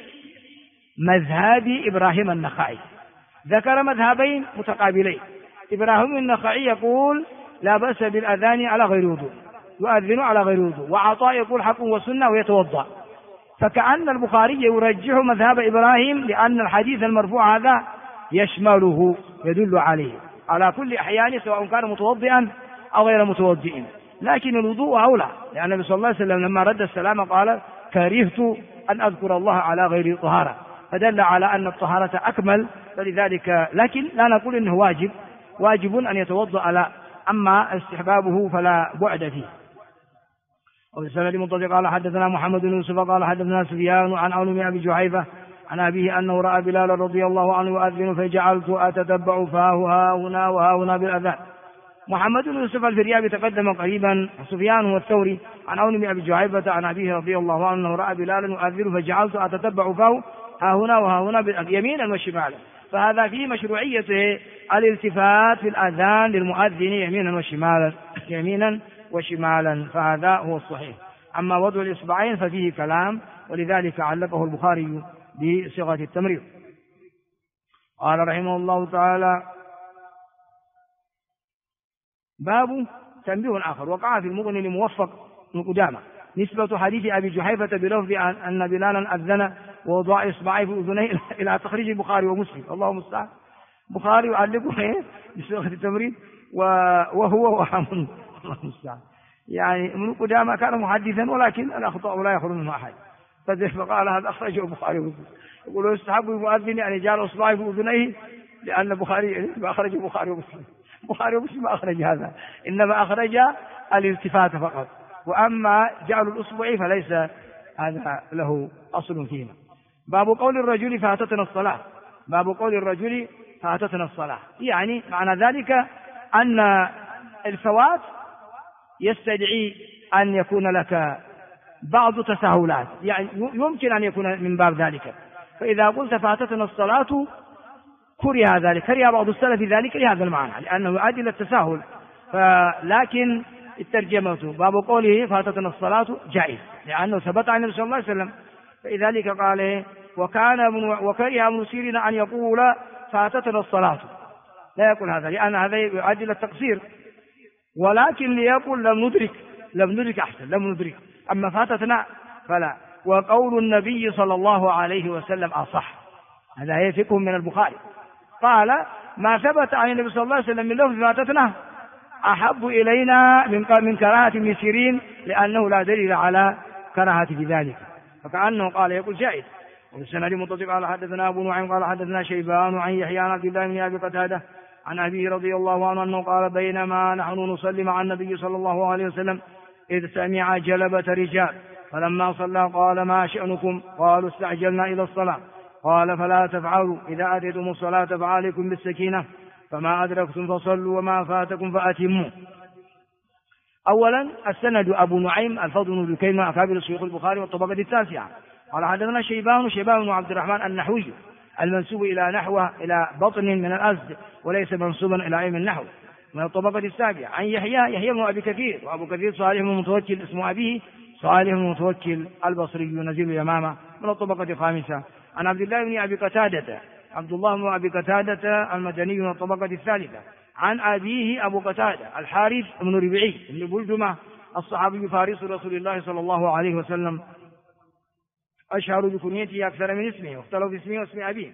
مذهب إبراهيم النخعي. ذكر مذهبين متقابلين، إبراهيم النخعي يقول لا بأس بالأذان على غير وضوء، يؤذن على غير وضوء، وعطاء يقول حق وسنة ويتوضأ. فكأن البخاري يرجح مذهب إبراهيم، لأن الحديث المرفوع هذا يشمله، يدل عليه على كل أحيان، سواء كان متوضئا أو غير متوضئ. لكن الوضوء أولى، لأن النبي صلى الله عليه وسلم لما رد السلام قال كرهت أن أذكر الله على غير طهارة، فدل على أن الطهارة أكمل. فلذلك لكن لا نقول إنه واجب أن يتوضأ، لا، أما استحبابه فلا بعد فيه. وفي السند متصل قال حدثنا محمد بن يوسف قال حدثنا سفيان عن عون بن أبي جحيفة عن أبيه أنه رأى بلال رضي الله عنه يؤذن فجعلت أتتبع فاه ها هنا وها هنا بالأذان. محمد بن يوسف الفريابي تقدم قريبا. سفيان هو الثوري عن عون بن أبي جحيفة عن أبيه رضي الله عنه رأى بلالا يؤذن فجعلت أتتبع فاه ها هنا وها هنا يمينا وشمالا. فهذا فيه مشروعية الالتفات في الأذان للمؤذن يمينا وشمالا، يمينا وشمالا، فهذا هو الصحيح. أما وضع الإصبعين ففيه كلام، ولذلك علقه البخاري بصيغة التمريض. قال رحمه الله تعالى باب تنبيه آخر وقع في المغني لموفق بن قدامة نسبة حديث أبي جحيفة بلفظ أن بلالا أذن ووضع إصبعيه في أذنيه إلى تخريج البخاري ومسلم. الله المستعان. البخاري يعلقه بصيغة التمريض وهو وهم. الله المستعان. يعني ابن قدامة كان محدثا ولكن الأخطاء لا يخرج منه أحد، فقال هذا أخرجه البخاري ومسلم. يقول يستحب المؤذن أن يجعل إصبعيه في أذنيه لأن البخاري ما أخرج البخاري ومسلم. البخاري ومسلم ما أخرج هذا، إنما أخرج الالتفات فقط، وأما جعل الأصبع فليس هذا له أصل فيما. باب قول الرجل فاتتنا الصلاة. باب قول الرجل فاتتنا الصلاة، يعني معنى ذلك أن الفوات يستدعي أن يكون لك بعض تساهلات، يعني يمكن أن يكون من باب ذلك. فإذا قلت فاتتنا الصلاة كره ذلك، كره بعض السلف ذلك لهذا المعنى لأنه يؤدي إلى التساهل، لكن الترجمة باب قوله فاتتنا الصلاة جائز لأنه ثبت عن النبي صلى الله عليه وسلم. فلذلك قال وكره ابن سيرين أن يقول فاتتنا الصلاة، لا يقول هذا لأن هذا يؤدي إلى التقصير، ولكن ليقول لم ندرك أحسن، لم ندرك. أما فاتتنا فلا. وقول النبي صلى الله عليه وسلم أصح، هذا هي فقه من البخاري. قال ما ثبت عن النبي صلى الله عليه وسلم من لفظ فاتتنا أحب إلينا من كراهة ابن سيرين لأنه لا دليل على كراهة في ذلك، فكأنه قال يقول جائز. والسند متصل قال حدثنا أبو نعيم قال حدثنا شيبان عن يحيى عن عبد الله بن أبي قتادة عن أبيه رضي الله عنه أنه قال بينما نحن نصلي مع النبي صلى الله عليه وسلم إذ سمع جلبة رجال فلما صلى قال ما شأنكم؟ قالوا استعجلنا إلى الصلاة. قال فلا تفعلوا إذا أتيتم الصلاة فعليكم بالسكينة فما أدركتم فصلوا وما فاتكم فأتموا. أولا السند أبو نعيم الفضل بن دكين مع أكابر شيوخ البخاري والطبقة التاسعة. قال حدثنا شيبان بن عبد الرحمن النحوي المنسوب إلى نحوه إلى بطن من الأزد وليس منسوبا إلى علم النحو من الطبقة السابعة. عن يحيى بن أبي كثير، وأبو كثير صالح بن متوكل اسم أبيه صالح بن متوكل البصري نزيل يمامة من الطبقة الخامسة. عن عبد الله بن أبي قتادة عبد الله بن أبي قتادة المدني من الطبقة الثالثة. عن أبيه أبو قتادة الحارث بن ربيعي بن بلجمة الصحابي فارس رسول الله صلى الله عليه وسلم أشهر بكنيته أكثر من اسمه، واختلف في اسمه واسم أبيه.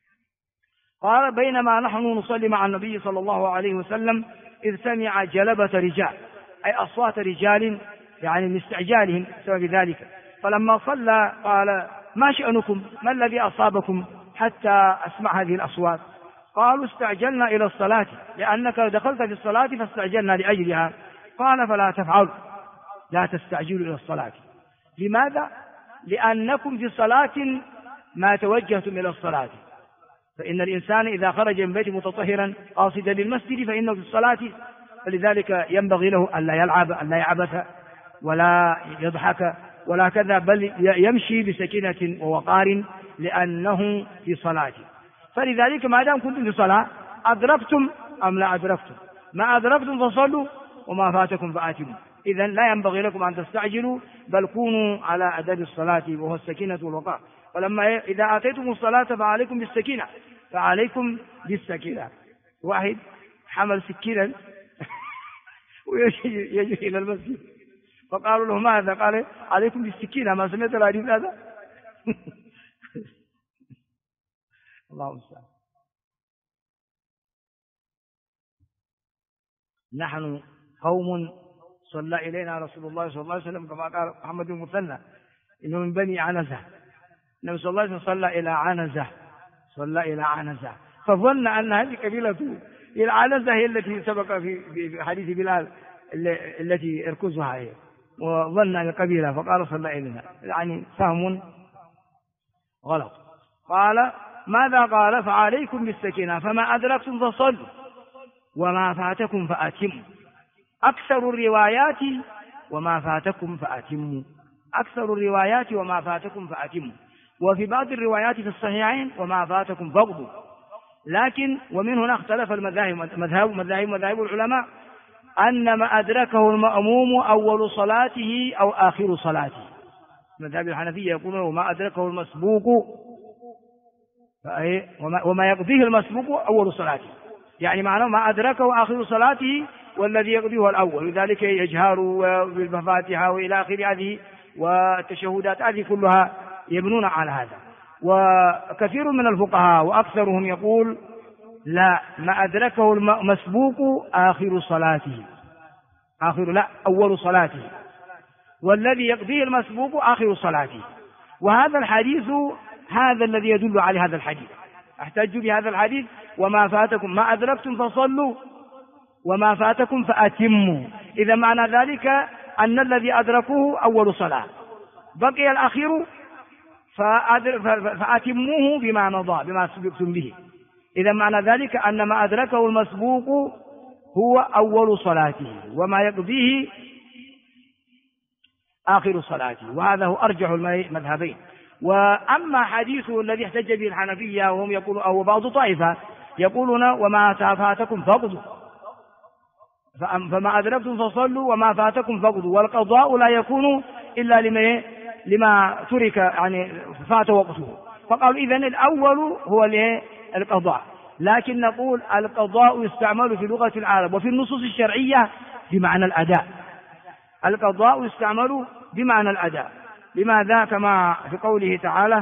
قال بينما نحن نصلي مع النبي صلى الله عليه وسلم إذ سمع جلبة رجال، أي أصوات رجال يعني من استعجالهم بسبب ذلك. فلما صلى قال ما شأنكم؟ ما الذي أصابكم حتى أسمع هذه الأصوات؟ قالوا استعجلنا إلى الصلاة لأنك دخلت في الصلاة فاستعجلنا لأجلها. قال فلا تفعلوا، لا تستعجلوا إلى الصلاة. لماذا؟ لأنكم في صلاة ما توجهتم إلى الصلاة، فإن الإنسان إذا خرج من بيته متطهرا قاصدا للمسجد فإنه في الصلاة، فلذلك ينبغي له ألا يلعب ألا يعبث ولا يضحك ولا كذا، بل يمشي بسكينة ووقار لأنه في صلاة. فلذلك ما دام كنتم في صلاة أدركتم أم لا أدركتم، ما أدركتم فصلوا وما فاتكم فآتموا. إذن لا ينبغي لكم أن تستعجلوا بل كونوا على أدب الصلاة وهو السكينة والوقار. ولما إذا أتيتم الصلاة فعليكم بالسكينة، فعليكم بالسكينة. واحد حمل سكينا ويجي إلى المسجد فقالوا له ماذا؟ قال عليكم بالسكينة. ما سمعت الحديث هذا؟ الله المستعان. نحن قوم صلى إلينا رسول الله صلى الله عليه وسلم كما قال محمد بن مثنى إنه من بني عنزة. النبي صلى الله عليه وسلم صلى إلى عنزة فظن أن هذه قبيلة العنزة هي التي سبق في حديث بلال التي اركزها هي، وظن القبيلة فقال صلى إلينا، يعني فهم غلط. قال ماذا؟ قال فعليكم بالسكينة فما أدركتم فصلوا وما فاتكم فأتموا. أكثر الروايات وما فاتكم فأتموا، أكثر الروايات وما فاتكم فأتموا، وفي بعض الروايات في الصحيحين وما فاتكم فاقضوا. لكن ومن هنا اختلف مذاهب العلماء أن ما أدركه المأموم أول صلاته أو آخر صلاته. مذهب الحنفية يقولون ما أدركه المسبوق وما يقضيه المسبوق أول صلاته، يعني معناه ما أدركه آخر صلاته والذي يقضي هو الأول، لذلك يجهر بالفاتحة وإلى آخر هذه والتشهدات هذه كلها يبنون على هذا. وكثير من الفقهاء وأكثرهم يقول لا، ما أدركه المسبوق آخر صلاته، أول صلاته، والذي يقضيه المسبوق آخر صلاته. وهذا الحديث هذا الذي يدل على هذا الحديث، احتج بهذا الحديث: وما فاتكم ما أدركتم فصلوا وما فاتكم فأتموا. إذا معنى ذلك أن الذي أدركوه أول صلاة، بقي الأخير فأتموه بما مضى، بما سبقتم به. إذا معنى ذلك أن ما أدركه المسبوق هو أول صلاته، وما يقضيه آخر صلاته، وهذا هو أرجح المذهبين. وأما حديثه الذي احتج به الحنفية وهم يقولون، أو بعض طائفة يقولون: وما فاتكم فقضوا، فما أدركتم فصلوا وما فاتكم فقضوا، والقضاء لا يكون إلا لما ترك، يعني فات وقته. فقالوا إذن الأول هو القضاء. لكن نقول القضاء يستعمل في لغة العرب وفي النصوص الشرعية بمعنى الأداء. القضاء يستعمل بمعنى الأداء. لماذا؟ كما في قوله تعالى: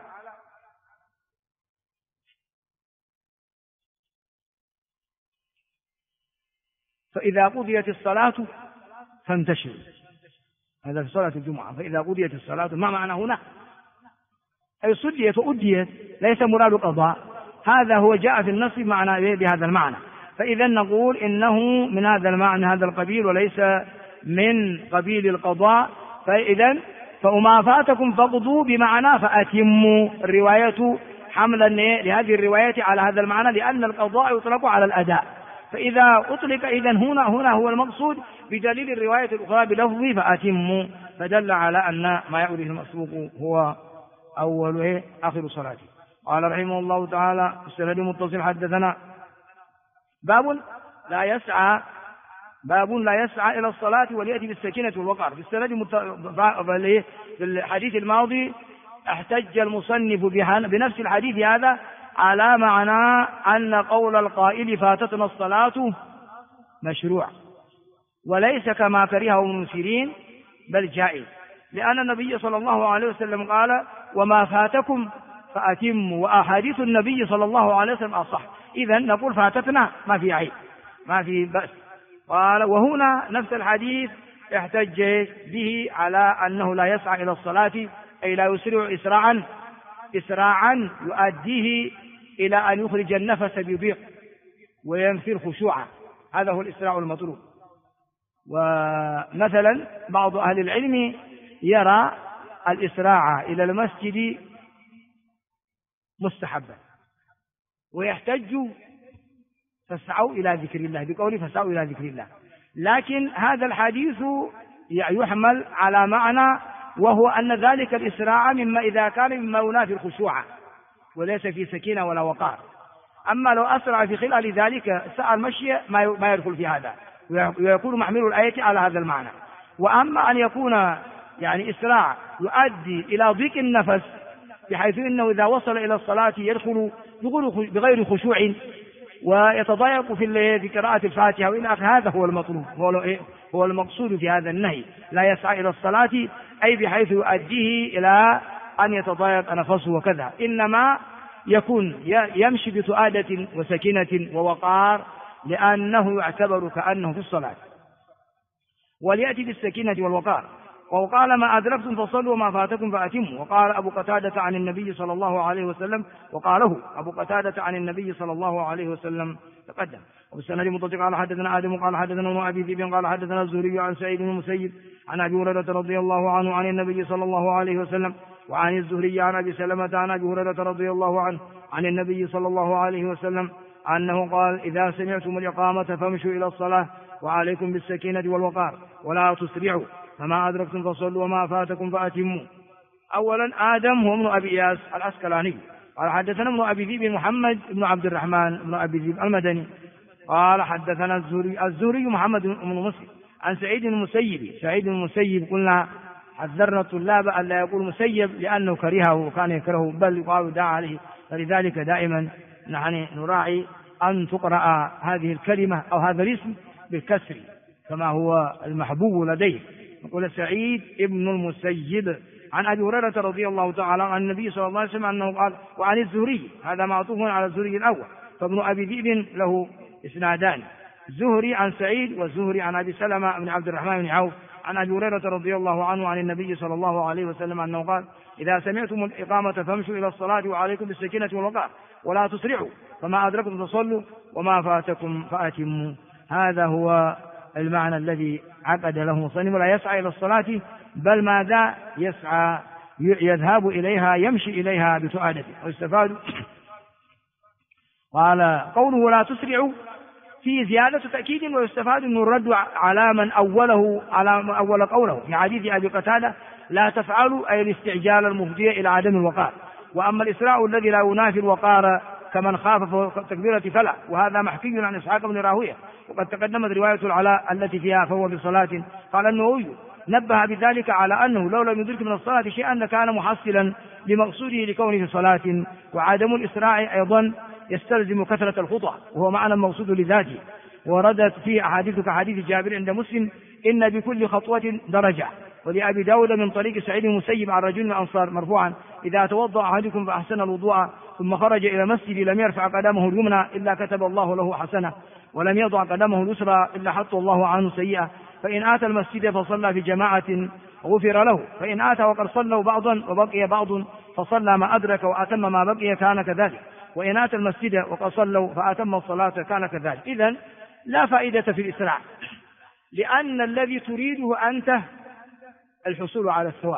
فإذا قضيت الصلاة فانتشروا. هذا في صلاة الجمعة. فإذا قضيت الصلاة، ما معنى هنا؟ أي صديت وأديت، ليس مراد قضاء. هذا هو جاء في النص معنى بهذا المعنى. فإذا نقول إنه من هذا المعنى، هذا القبيل، وليس من قبيل القضاء. فإذا فما فاتكم فقضوا بمعنى فأتموا. الرواية حملا لهذه الرواية على هذا المعنى، لأن القضاء يطلق على الأداء. فإذا أطلق إذن هنا هو المقصود، بدليل الرواية الأخرى بلفظ فأتموا، فدل على أن ما يقضيه المسبوق هو أول آخر صلاته. قال رحمه الله تعالى: السند المتصل حدثنا باب لا يسعى إلى الصلاة وليأتي بالسكينة والوقار. في السند في الحديث الماضي احتج المصنف بنفس الحديث هذا على معنى أن قول القائل فاتتنا الصلاة مشروع، وليس كما كرهه ابن سيرين، بل جائز، لأن النبي صلى الله عليه وسلم قال: وما فاتكم فأتموا، وأحاديث النبي صلى الله عليه وسلم أصح. إذن نقول فاتتنا ما في عيب، ما في بأس. قال: وهنا نفس الحديث احتج به على أنه لا يسعى إلى الصلاة، أي لا يسرع إسراعا يؤديه إلى أن يخرج النفس بضيق وينفي الخشوع. هذا هو الإسراع المطلوب. ومثلا بعض أهل العلم يرى الإسراع إلى المسجد مستحبا، ويحتج فاسعوا إلى ذكر الله، بقوله فاسعوا إلى ذكر الله. لكن هذا الحديث يحمل على معنى، وهو أن ذلك الإسراع مما إذا كان مما ينافي الخشوع وليس في سكينة ولا وقار. أما لو أسرع في خلال ذلك سعى المشي ما يدخل في هذا، ويكون محمل الآية على هذا المعنى. وأما أن يكون يعني إسراع يؤدي إلى ضيق النفس، بحيث أنه إذا وصل إلى الصلاة يدخل بغير خشوع ويتضايق في قراءة الفاتحة وإلى آخره، هذا هو المطلوب، هو المقصود في هذا النهي. لا يسعى إلى الصلاة أي بحيث يؤديه إلى أن يتضايق نفسه وكذا، إنما يكون يمشي بسؤادة وسكينة ووقار، لأنه يعتبر كأنه في الصلاة. وليأتي بالسكينة والوقار. وقال: ما أدركتم فصلوا وما فاتكم فأتموا. وقال أبو قتادة عن النبي صلى الله عليه وسلم، وقاله أبو قتادة عن النبي صلى الله عليه وسلم تقدم. وبالسند متصل قال: حدثنا آدم قال حدثنا ابن أبي ذئب قال حدثنا الزهري عن سعيد بن المسيب عن أبي هريرة رضي الله عنه عن النبي صلى الله عليه وسلم، وعن الزهري عن أبي سلمة عن أبي هريرة رضي الله عنه عن النبي صلى الله عليه وسلم أنه قال: إذا سمعتم الإقامة فامشوا إلى الصلاة وعليكم بالسكينة والوقار ولا تسرعوا، فما أدركتم فصلوا وما فاتكم فأتموا. أولا آدم هو ابن أبي إياس العسقلاني قال: حدثنا ابن أبي ذئب محمد بن عبد الرحمن بن أبي ذئب المدني قال: حدثنا الزهري محمد بن مسلم عن سعيد بن المسيب قلنا حذرنا الطلاب أن لا يقول مسيب لأنه كرهه وكان يكرهه، بل يقال دعا عليه. فلذلك دائما نحن نراعي أن تقرأ هذه الكلمة أو هذا الاسم بالكسر كما هو المحبوب لديه. يقول سعيد ابن المسيب عن أبي هريرة رضي الله تعالى عن النبي صلى الله عليه وسلم أنه قال وعن الزهري، هذا معطوف على الزهري الأول، فابن أبي ذئب له إسنادان، زهري عن سعيد والزهري عن أبي سلمة بن عبد الرحمن بن عوف عن أبي هريرة رضي الله عنه عن النبي صلى الله عليه وسلم أنه قال إذا سمعتم الإقامة فامشوا إلى الصلاة وعليكم بالسكينة والوقار ولا تسرعوا، فما أدركتم فصلوا وما فاتكم فأتموا. هذا هو المعنى الذي عقد له مصنف، ولا يسعى إلى الصلاة بل ماذا يسعى يذهب إليها يمشي إليها بسؤادته. ويستفاد قال قوله لا تسرعوا في زيادة تأكيد، ويستفاد من الرد على من أول قوله في حديث أبي قتادة لا تفعلوا أي الاستعجال المفضي إلى عدم الوقار. وأما الإسراء الذي لا ينافي الوقار كمن خاف فوق التكبيرة فلا، وهذا محكي عن إسحاق بن راهويه، وقد تقدمت رواية العلاء التي فيها فهو بصلاة. قال النووي نبه بذلك على أنه لو لم يدرك من الصلاة شيئا لكان محصلا لمقصوده لكونه في صلاة. وعدم الإسراع أيضا يستلزم كثرة الخطى وهو معنى المقصود لذاته، وردت في أحاديث كحديث جابر عند مسلم إن بكل خطوة درجة. ولأبي داود من طريق سعيد المسيب عن رجل من الأنصار مرفوعا إذا توضأ أحدكم فأحسن الوضوء ثم خرج إلى مسجد لم يرفع قدمه اليمنى إلا كتب الله له حسنة، ولم يضع قدمه اليسرى إلا حط الله عنه سيئة، فإن آتى المسجد فصلى في جماعة غفر له، فإن آتى وقد صلوا بعضا وبقي بعض فصلى ما أدرك وأتم ما بقي كان كذلك، وإن آتى المسجد وقد صلوا فأتم الصلاة كان كذلك. إذن لا فائدة في الإسراع، لأن الذي تريده أنت الحصول على الثواب،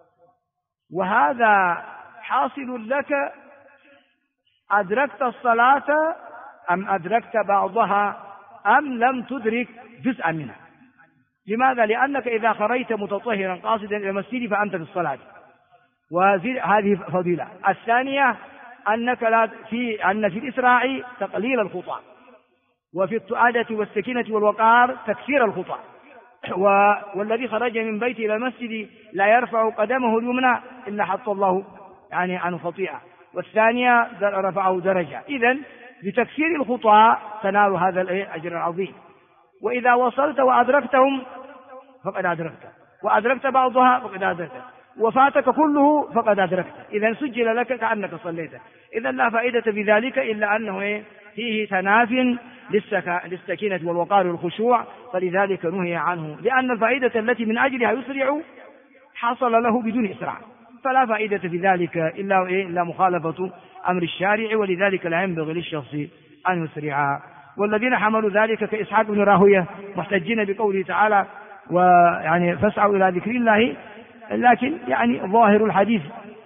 وهذا حاصل لك أدركت الصلاة أم أدركت بعضها أم لم تدرك جزءا منها. لماذا؟ لأنك إذا خرجت متطهرا قاصدا إلى المسجد فأنت في الصلاة، وهذه فضيلة. الثانية أن في الإسراع تقليل الخطى، وفي التؤادة والسكينة والوقار تكثير الخطى. والذي خرج من بيته إلى المسجد لا يرفع قدمه اليمنى إلا حط الله عنه خطيئة، والثانية رفعه درجة. إذن بتكثير الخطى تنال هذا الأجر العظيم. وإذا وصلت وأدركتهم فقد أدركت، وأدركت بعضها فقد أدركت، وفاتك كله فقد أدركت، إذن سجل لك كأنك صليت. إذن لا فائدة في ذلك إلا أنه فيه تناف للسكينة والوقار والخشوع، فلذلك نهي عنه، لأن الفائدة التي من أجلها يسرع حصل له بدون إسراع، فلا فائدة في ذلك إلا مخالفة أمر الشارع، ولذلك لا ينبغي للشخص أن يسرع. والذين حملوا ذلك كإسحاق بن راهويه محتجين بقوله تعالى فاسعوا إلى ذكر الله، لكن ظاهر الحديث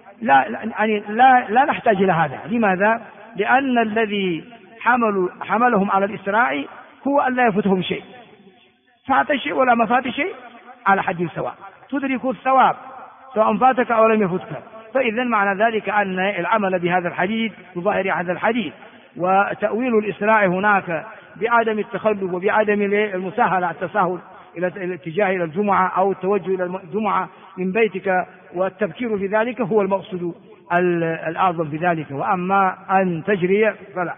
لا نحتاج إلى هذا. لماذا؟ لأن الذي حملهم على الإسراع هو أن لا يفوتهم شيء، فات شيء ولا ما فات شيء على حد سواء، تدرك الثواب سواء فاتك أو لم يفوتك. فإذا معنى ذلك أن العمل بهذا الحديث بظاهر هذا الحديث، وتأويل الإسراع هناك بعدم التخلف وبعدم المساهلة التساهل إلى الاتجاه إلى الجمعة أو التوجه إلى الجمعة من بيتك والتبكير في ذلك هو المقصود الأعظم في ذلك، وأما أن تجري فلا.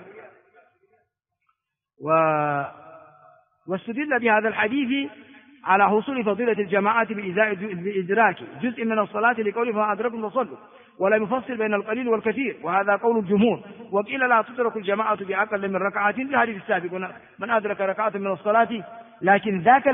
واستدل بهذا الحديث على حصول فضيلة الجماعة بإدراك جزء من الصلاة لقوله فما أدركتم فصلوا، ولا يفصل بين القليل والكثير، وهذا قول الجمهور. وقيل لا تدرك الجماعة بأقل من ركعة في الحديث السابق من أدرك ركعة من الصلاة، لكن ذاك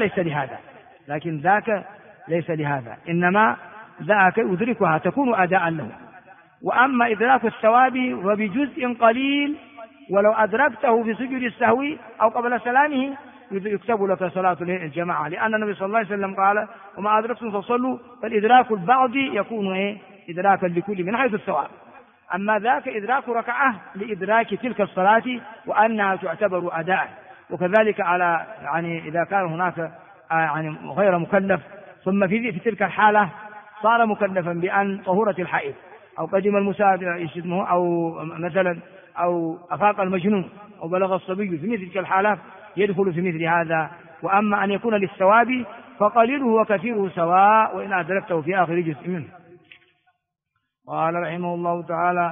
ليس لهذا، إنما ذاك يدركها تكون أداء له. وأما إدراك الثواب وبجزء قليل ولو أدركته في سجود السهو أو قبل سلامه يكتب لك صلاة الجماعة، لأن النبي صلى الله عليه وسلم قال وما أدركتم فصلوا، فالإدراك البعض يكون إدراكا لكل من حيث الثواب. أما ذاك إدراك ركعة لإدراك تلك الصلاة وأنها تعتبر أداء. وكذلك على إذا كان هناك غير مكلف ثم في تلك الحالة صار مكلفا بأن طهورة الحائض أو قدم المسافر أو مثلا أو أفاق المجنون أو بلغ الصبي، في مثل تلك الحالة يدخل في مثل هذا. وأما أن يكون للثواب فقليله وكثيره سواء وإن أدركته في آخر جزء منه. قال رحمه الله تعالى: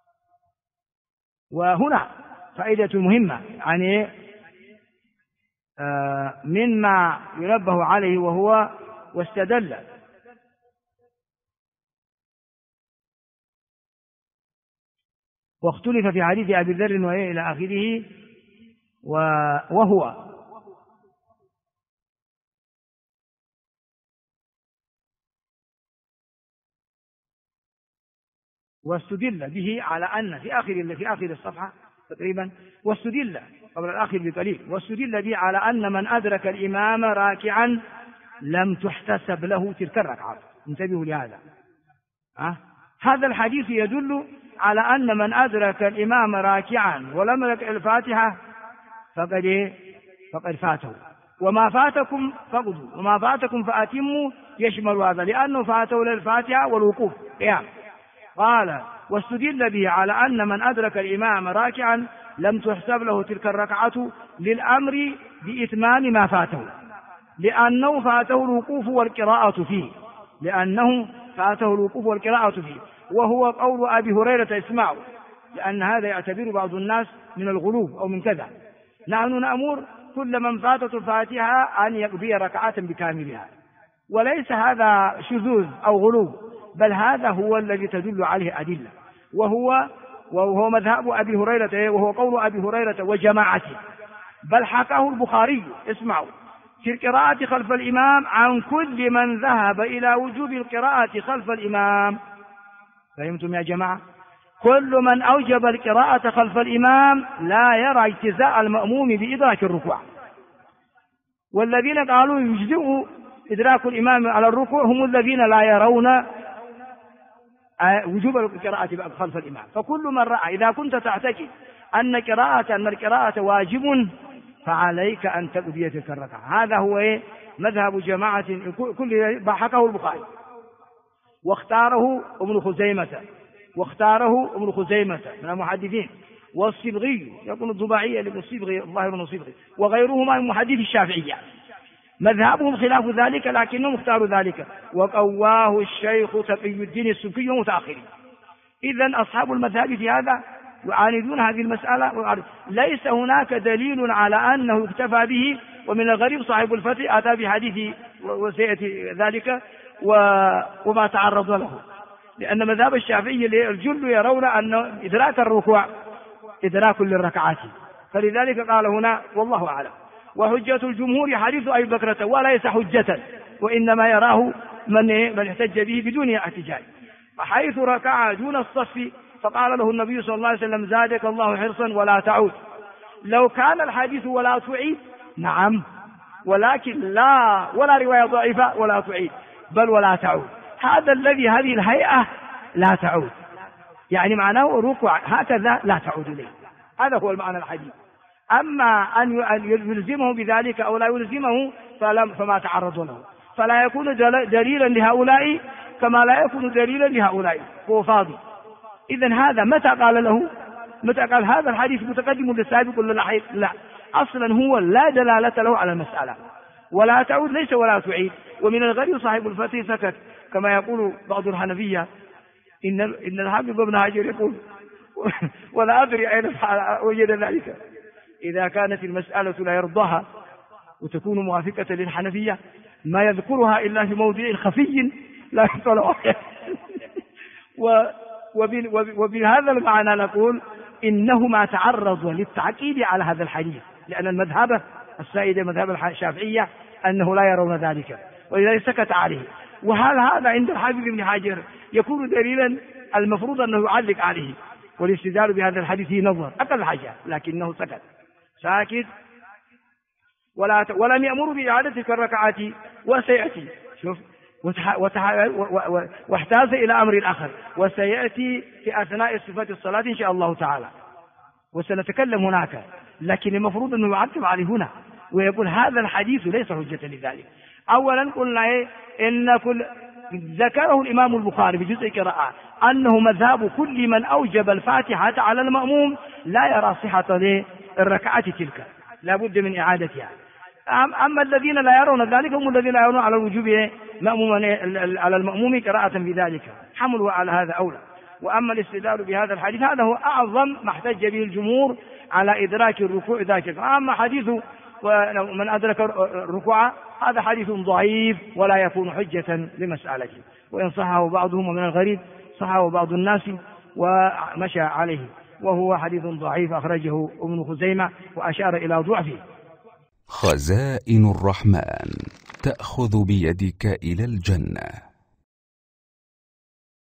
وهنا فائدة مهمة، مما ينبه عليه وهو واستدل. واختلف في حديث أبي ذر وإيه إلى آخره. وهو واستدل به على أن في آخر الصفحة تقريبا، واستدل قبل الآخر بقليل، واستدل به على أن من أدرك الإمام راكعا لم تحتسب له تلك الركعة. انتبهوا لهذا. هذا الحديث يدل على أن من أدرك الإمام راكعا ولم يقرأ الفاتحة فقد فاته، وما فاتكم فقدوا وما فاتكم فأتموا يشمل هذا، لأنه فاته للفاتحة والوقوف قيام. قال واستدل به على أن من أدرك الإمام راكعا لم تحسب له تلك الركعة للأمر بإتمام ما فاته، لأنه فاته الوقوف والقراءة فيه، وهو قول أبي هريرة اسمعوا، لأن هذا يعتبر بعض الناس من الغلو أو من كذا. نحن نأمر كل من فاتته الفاتحة أن يقضي ركعة بكاملها، وليس هذا شذوذ أو غلو، بل هذا هو الذي تدل عليه أدلة، وهو مذهب أبي هريرة، وهو قول أبي هريرة وجماعته، بل حكاه البخاري اسمعوا في القراءة خلف الإمام عن كل من ذهب إلى وجوب القراءة خلف الإمام. فهمتم يا جماعة؟ كل من أوجب القراءة خلف الإمام لا يرى اجتزاء المأموم بإدراك الركوع، والذين قالوا يجزئ إدراك الإمام على الركوع هم الذين لا يرون وجوب القراءة خلف الإمام. فكل من رأى إذا كنت تعتقد أن القراءة واجب فعليك أن تقضي تلك الركعة. هذا هو مذهب جماعة كل حكاه البخاري، واختاره ابن خزيمة من المحدثين، والصبغي يكون الضباعية للصبغي الظاهر من الصبغي، وغيرهما من محدث الشافعية. مذهبهم خلاف ذلك لكنهم اختاروا ذلك، وقواه الشيخ تقي الدين السبكي ومتأخرين. إذن أصحاب المذهب في هذا يعاندون هذه المسألة. ليس هناك دليل على أنه يكتفى به، ومن الغريب صاحب الفتح أتى بحديث وسيأتي ذلك وما تعرض له، لأن مذهب الشافعي الجل يرون أن إدراك الركوع إدراك للركعات، فلذلك قال هنا والله أعلم. وحجة الجمهور حديث أبي بكرة وليس حجة، وإنما يراه من احتج به بدون احتجاج، حيث ركع دون الصف فقال له النبي صلى الله عليه وسلم زادك الله حرصا ولا تعود. لو كان الحديث ولا تعيد نعم، ولكن لا ولا رواية ضعيفة ولا تعيد بل ولا تعود، هذا الذي هذه الهيئة لا تعود، يعني معناه ركوع هكذا لا تعود إليه، هذا هو المعنى الحديث. أما أن يلزمه بذلك أو لا يلزمه فما تعرض له، فلا يكون دليلا لهؤلاء كما لا يكون دليلا لهؤلاء، هو فاضي. إذن هذا متى قال هذا الحديث متقدم للسابق ولا لاحق؟ لا، أصلا هو لا دلالة له على المسألة. ولا تعود ليس ولا تعيد. ومن الغريب صاحب الفتح سكت، كما يقول بعض الحنفية إن الحافظ ابن حجر يقول ولا أدري أين وجد ذلك. إذا كانت المسألة لا يرضاها وتكون موافقة للحنفية ما يذكرها إلا في موضع خفي لا يطلع عليه. وبهذا المعنى نقول إنه ما تعرض للتعقيد على هذا الحديث، لأن المذهب السائد مذهب الشافعية أنه لا يرون ذلك، ولذلك سكت عليه. وهل هذا عند الحافظ ابن حجر يكون دليلا؟ المفروض أنه يعلق عليه، والاستدلال بهذا الحديث نظر أقل حاجة، لكنه سكت ساكت. ولم يأمر بإعادة تلك الركعات، وسيأتي شوف واحتاز إلى أمر آخر، وسيأتي في أثناء صفة الصلاة إن شاء الله تعالى، وسنتكلم هناك. لكن المفروض أنه يعقب عليه هنا ويقول هذا الحديث ليس حجة لذلك. أولا قلنا إن ذكره الإمام البخاري في جزء قراءة أنه مذهب كل من أوجب الفاتحة على المأموم لا يرى صحة للركعة تلك، لا بد من إعادتها. أما الذين لا يرون ذلك هم الذين يرون على الوجوب على المأموم قراءة بذلك، حملوا على هذا أولى. وأما الاستدلال بهذا الحديث هذا هو أعظم ما احتج به الجمهور على إدراك الركوع ذاك. أما حديث ومن أدرك الركوع، هذا حديث ضعيف ولا يكون حجة لمسألته، وإن صحه بعضهم ومن الغريب صحه بعض الناس ومشى عليه، وهو حديث ضعيف أخرجه ابن خزيمة وأشار إلى ضعفه. خزائن الرحمن تأخذ بيدك إلى الجنة.